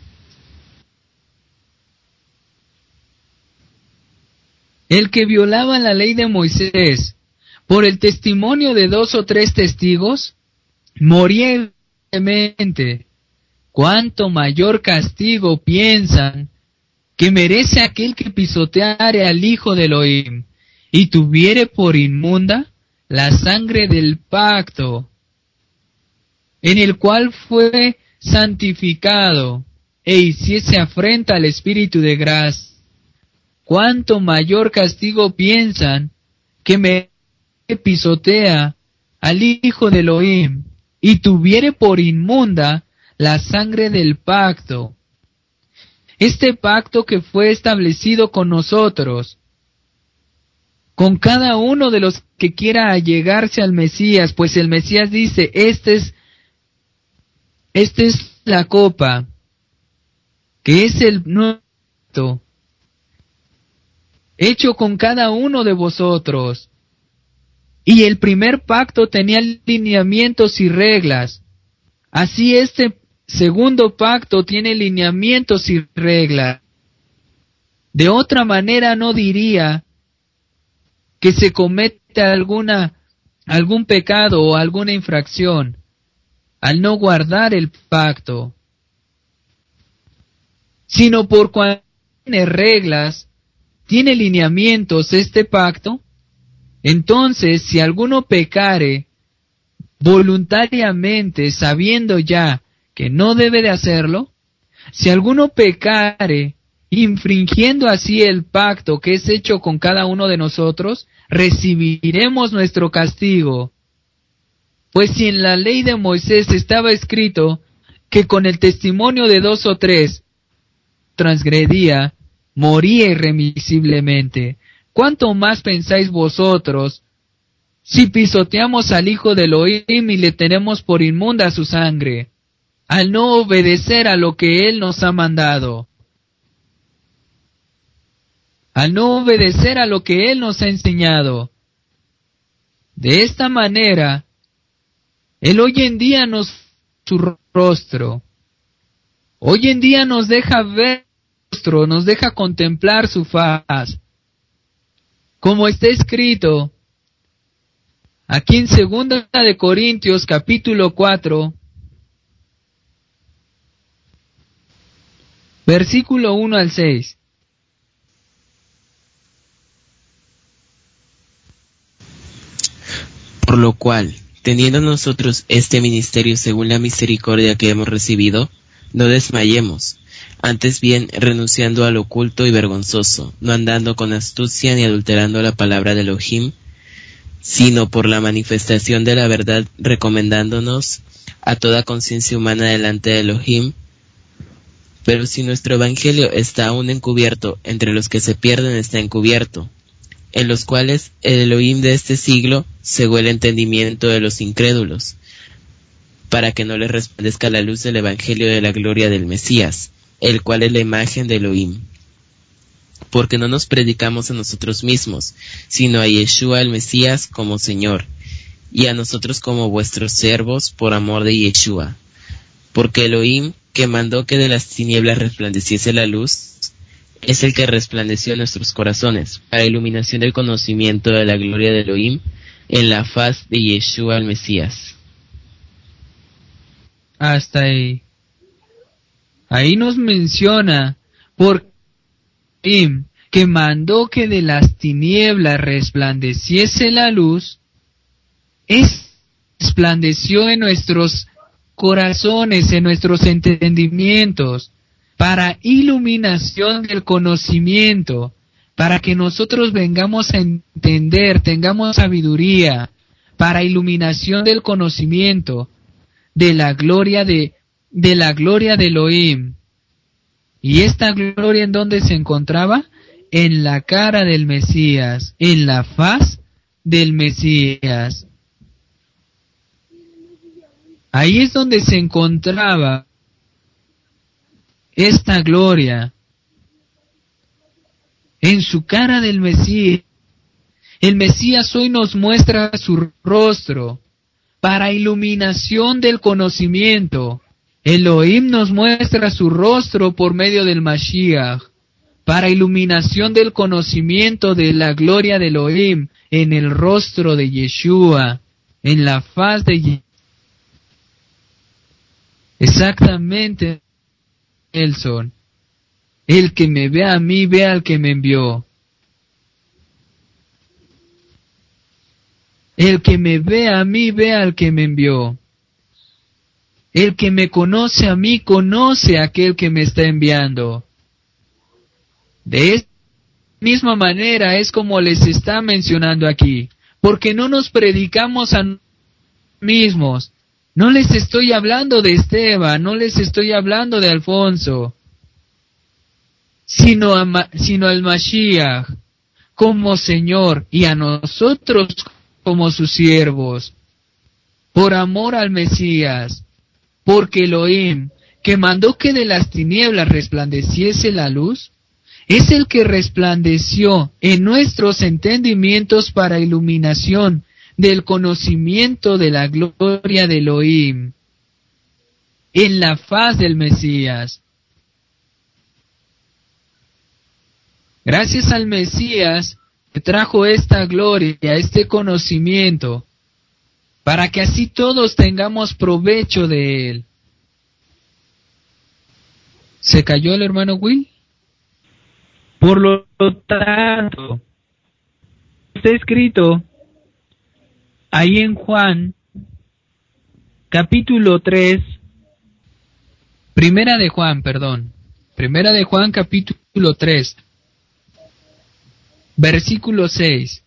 El que violaba la ley de Moisés por el testimonio de dos o tres testigos, moría igualmente. ¿Cuánto mayor castigo piensan que merece aquel que pisoteare al Hijo de Elohim y tuviere por inmunda la sangre del pacto, en el cual fue santificado, e hiciese afrenta al Espíritu de gracia? ¿Cuánto mayor castigo piensan que merece que pisotea al Hijo de Elohim y tuviere por inmunda la sangre del pacto? Este pacto que fue establecido con nosotros, con cada uno de los que quiera allegarse al Mesías, pues el Mesías dice, este es, esta es la copa, que es el nuevo pacto, hecho con cada uno de vosotros. Y el primer pacto tenía lineamientos y reglas. Así este segundo pacto tiene lineamientos y reglas. De otra manera no diría que se comete alguna, algún pecado o alguna infracción al no guardar el pacto, sino por cuanto tiene reglas, tiene lineamientos este pacto. Entonces, si alguno pecare voluntariamente, sabiendo ya que no debe de hacerlo, si alguno pecare infringiendo así el pacto que es hecho con cada uno de nosotros, recibiremos nuestro castigo. Pues si en la ley de Moisés estaba escrito que con el testimonio de dos o tres transgredía, moría irremisiblemente, ¿cuánto más pensáis vosotros si pisoteamos al Hijo de Elohim y le tenemos por inmunda su sangre, al no obedecer a lo que Él nos ha mandado, al no obedecer a lo que Él nos ha enseñado? De esta manera, Él hoy en día nos su rostro, hoy en día nos deja ver su rostro, nos deja contemplar su faz, como está escrito aquí en Segunda de Corintios capítulo cuatro, versículo uno al seis. Por lo cual, teniendo nosotros este ministerio según la misericordia que hemos recibido, no desmayemos, antes bien renunciando al oculto y vergonzoso, no andando con astucia ni adulterando la palabra de Elohim, sino por la manifestación de la verdad, recomendándonos a toda conciencia humana delante de Elohim. Pero si nuestro evangelio está aún encubierto, entre los que se pierden está encubierto, en los cuales el Elohim de este siglo cegó el entendimiento de los incrédulos, para que no les resplandezca la luz del evangelio de la gloria del Mesías, el cual es la imagen de Elohim. Porque no nos predicamos a nosotros mismos, sino a Yeshua el Mesías como Señor, y a nosotros como vuestros siervos por amor de Yeshua. Porque Elohim, que mandó que de las tinieblas resplandeciese la luz, es el que resplandeció en nuestros corazones, para iluminación del conocimiento de la gloria de Elohim, en la faz de Yeshua el Mesías. Hasta ahí. Ahí nos menciona por que mandó que de las tinieblas resplandeciese la luz, es resplandeció en nuestros corazones, en nuestros entendimientos, para iluminación del conocimiento, para que nosotros vengamos a entender, tengamos sabiduría, para iluminación del conocimiento de la gloria de, de la gloria de Elohim. ¿Y esta gloria en dónde se encontraba? En la cara del Mesías, en la faz del Mesías. Ahí es donde se encontraba esta gloria, en su cara del Mesías. El Mesías hoy nos muestra su rostro para iluminación del conocimiento. Elohim nos muestra su rostro por medio del Mashiach para iluminación del conocimiento de la gloria de Elohim en el rostro de Yeshua, en la faz de Yeshua. Exactamente, Nelson. El que me ve a mí, ve al que me envió. El que me ve a mí, ve al que me envió. El que me conoce a mí, conoce a aquel que me está enviando. De esta misma manera es como les está mencionando aquí, porque no nos predicamos a nosotros mismos. No les estoy hablando de Esteban, no les estoy hablando de Alfonso, sino, a, sino al Mashiach como Señor y a nosotros como sus siervos, por amor al Mesías, porque Elohim, que mandó que de las tinieblas resplandeciese la luz, es el que resplandeció en nuestros entendimientos para iluminación del conocimiento de la gloria de Elohim, en la faz del Mesías. Gracias al Mesías que trajo esta gloria, este conocimiento, para que así todos tengamos provecho de él. ¿Se cayó el hermano Will? Por lo tanto, está escrito ahí en Juan, capítulo tres. Primera de Juan, perdón. Primera de Juan, capítulo tres. Versículo seis.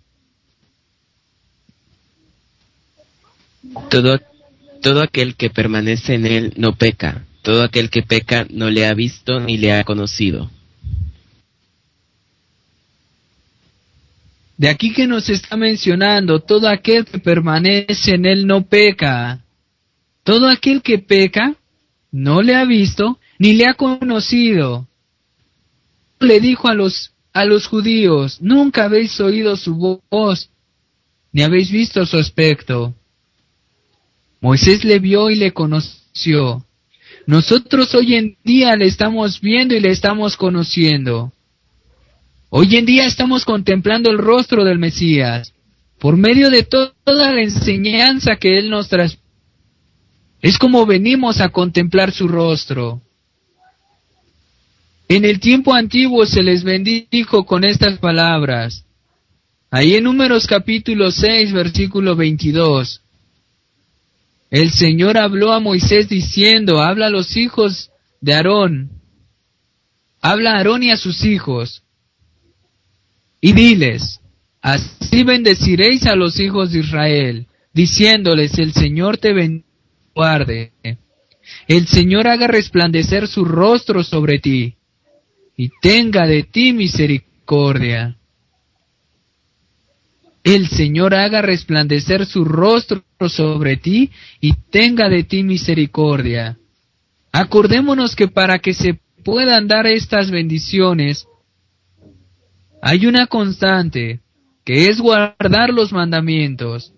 Todo, todo aquel que permanece en él no peca. Todo aquel que peca no le ha visto ni le ha conocido. De aquí que nos está mencionando, todo aquel que permanece en él no peca. Todo aquel que peca no le ha visto ni le ha conocido. Le dijo a los a los judíos, nunca habéis oído su voz, ni habéis visto su aspecto. Moisés le vio y le conoció. Nosotros hoy en día le estamos viendo y le estamos conociendo. Hoy en día estamos contemplando el rostro del Mesías, por medio de to- toda la enseñanza que Él nos trae. Es como venimos a contemplar su rostro. En el tiempo antiguo se les bendijo con estas palabras. Ahí en Números capítulo seis, versículo veintidós. El Señor habló a Moisés diciendo, habla a los hijos de Aarón, habla a Aarón y a sus hijos, y diles, así bendeciréis a los hijos de Israel, diciéndoles, el Señor te bendiga y guarde, el Señor haga resplandecer su rostro sobre ti, y tenga de ti misericordia. El Señor haga resplandecer su rostro sobre ti, y tenga de ti misericordia. Acordémonos que para que se puedan dar estas bendiciones, hay una constante, que es guardar los mandamientos.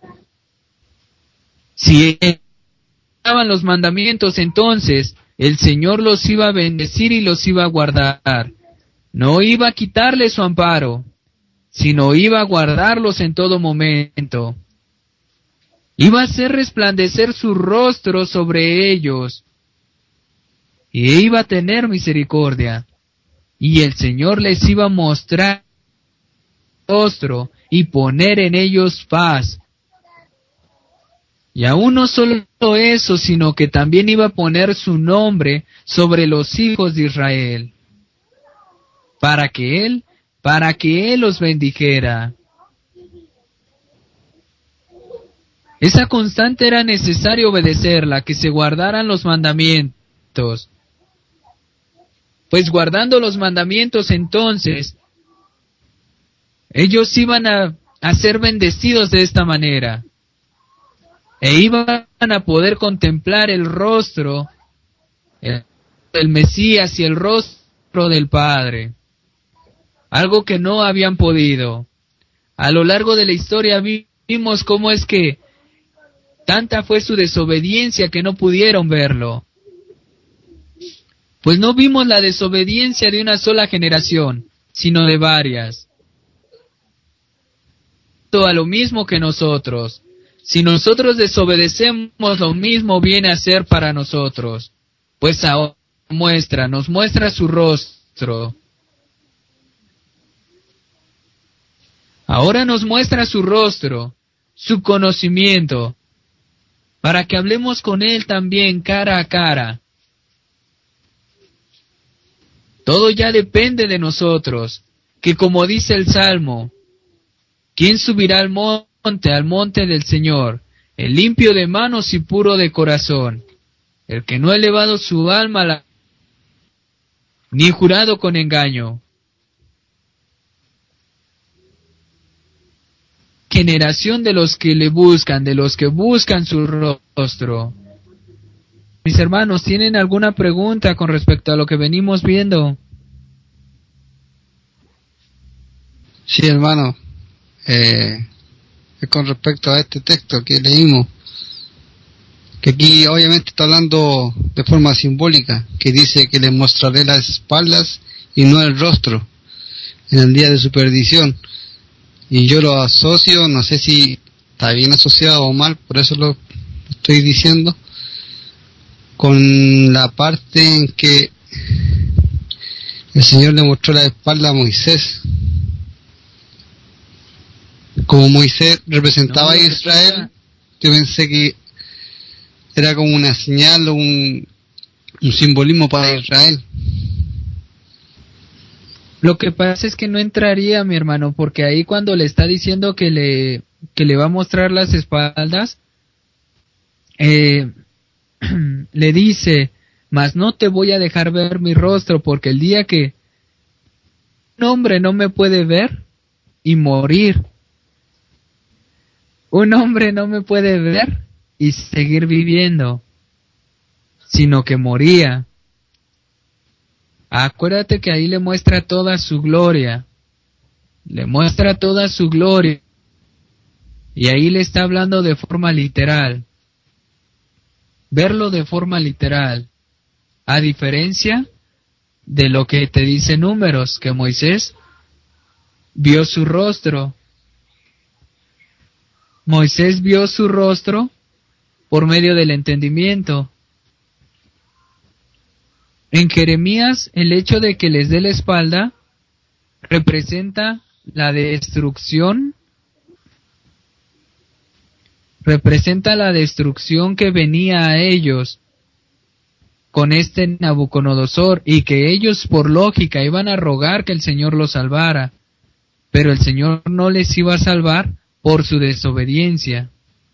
Si guardaban los mandamientos, entonces el Señor los iba a bendecir y los iba a guardar. No iba a quitarles su amparo, sino iba a guardarlos en todo momento. Iba a hacer resplandecer su rostro sobre ellos, y iba a tener misericordia. Y el Señor les iba a mostrar su rostro y poner en ellos paz. Y aún no solo eso, sino que también iba a poner su nombre sobre los hijos de Israel, para que Él, para que Él los bendijera. Esa constante era necesario obedecerla, que se guardaran los mandamientos. Pues guardando los mandamientos entonces, ellos iban a, a ser bendecidos de esta manera. E iban a poder contemplar el rostro el, del Mesías y el rostro del Padre. Algo que no habían podido. A lo largo de la historia vimos cómo es que tanta fue su desobediencia que no pudieron verlo. Pues no vimos la desobediencia de una sola generación, sino de varias. A lo mismo que nosotros. Si nosotros desobedecemos, lo mismo viene a ser para nosotros. Pues ahora muestra, nos muestra su rostro. Ahora nos muestra su rostro, su conocimiento, para que hablemos con Él también cara a cara. Todo ya depende de nosotros, que como dice el Salmo, ¿quién subirá al monte, al monte del Señor? El limpio de manos y puro de corazón, el que no ha elevado su alma a la, ni jurado con engaño. Generación de los que le buscan, de los que buscan su rostro. Mis hermanos, ¿tienen alguna pregunta con respecto a lo que venimos viendo? Sí, hermano. Eh, con respecto a este texto que leímos, que aquí obviamente está hablando de forma simbólica, que dice que le mostraré las espaldas y no el rostro en el día de su perdición. Y yo lo asocio, no sé si está bien asociado o mal, por eso lo estoy diciendo, con la parte en que el Señor le mostró la espalda a Moisés. Como Moisés representaba no, a Israel, pasa... yo pensé que era como una señal o un, un simbolismo para Israel. Lo que pasa es que no entraría, mi hermano, porque ahí cuando le está diciendo que le que le va a mostrar las espaldas, eh, le dice, mas no te voy a dejar ver mi rostro, porque el día que un hombre no me puede ver y morir, un hombre no me puede ver y seguir viviendo, sino que moría. Acuérdate que ahí le muestra toda su gloria, le muestra toda su gloria, y ahí le está hablando de forma literal, verlo de forma literal, a diferencia de lo que te dice Números, que Moisés vio su rostro. Moisés vio su rostro por medio del entendimiento. En Jeremías, el hecho de que les dé la espalda representa la destrucción, representa la destrucción que venía a ellos con este Nabucodonosor, y que ellos por lógica iban a rogar que el Señor los salvara, pero el Señor no les iba a salvar por su desobediencia.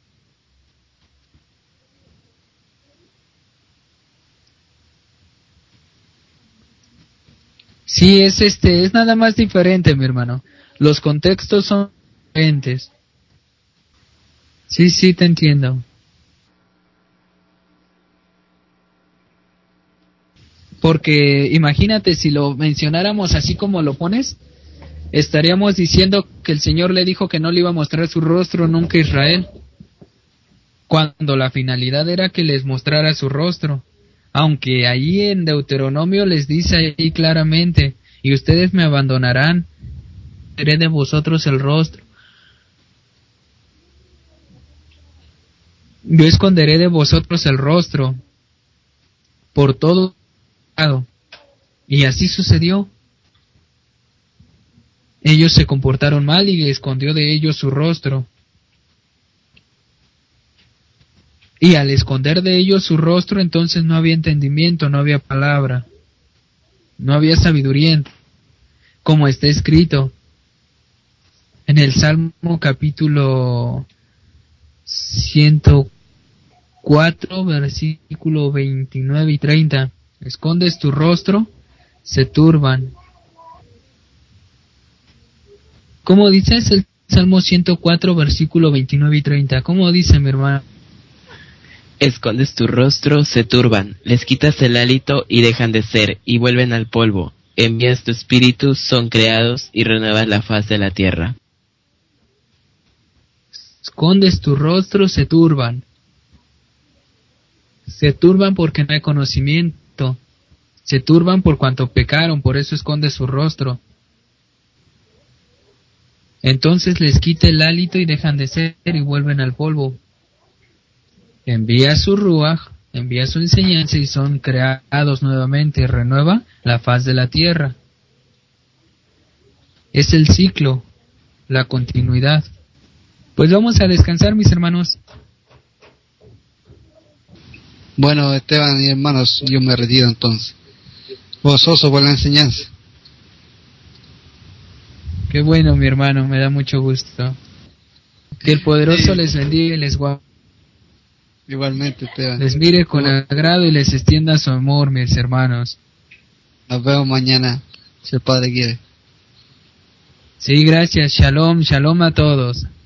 Sí, es este, es nada más diferente, mi hermano. Los contextos son diferentes. Sí, sí, te entiendo. Porque imagínate, si lo mencionáramos así como lo pones, estaríamos diciendo que el Señor le dijo que no le iba a mostrar su rostro nunca a Israel, cuando la finalidad era que les mostrara su rostro. Aunque ahí en Deuteronomio les dice ahí claramente, y ustedes me abandonarán, veré de vosotros el rostro. Yo esconderé de vosotros el rostro por todo lado. Y así sucedió. Ellos se comportaron mal y escondió de ellos su rostro. Y al esconder de ellos su rostro, entonces no había entendimiento, no había palabra, no había sabiduría, como está escrito en el Salmo capítulo ciento cuatro, versículo veintinueve y treinta. Escondes tu rostro se turban. ¿Cómo dice? Es el Salmo ciento cuatro, versículo veintinueve y treinta. ¿Cómo dice, mi hermano? Escondes tu rostro, se turban, les quitas el hálito y dejan de ser, y vuelven al polvo. Envías tu espíritu, son creados, y renuevas la faz de la tierra. Escondes tu rostro, se turban. Se turban porque no hay conocimiento. Se turban por cuanto pecaron, por eso esconde su rostro. Entonces les quita el hálito y dejan de ser y vuelven al polvo. Envía su ruaj, envía su enseñanza y son creados nuevamente y renueva la faz de la tierra. Es el ciclo, la continuidad. Pues vamos a descansar, mis hermanos. Bueno, Esteban y hermanos, yo me retiro entonces. Gozoso por la enseñanza. Qué bueno, mi hermano, me da mucho gusto. Que el poderoso sí. les bendiga y les guarde. Igualmente, Esteban. Les mire con ¿Cómo? agrado y les extienda su amor, mis hermanos. Nos vemos mañana, si el Padre quiere. Sí, gracias. Shalom, shalom a todos.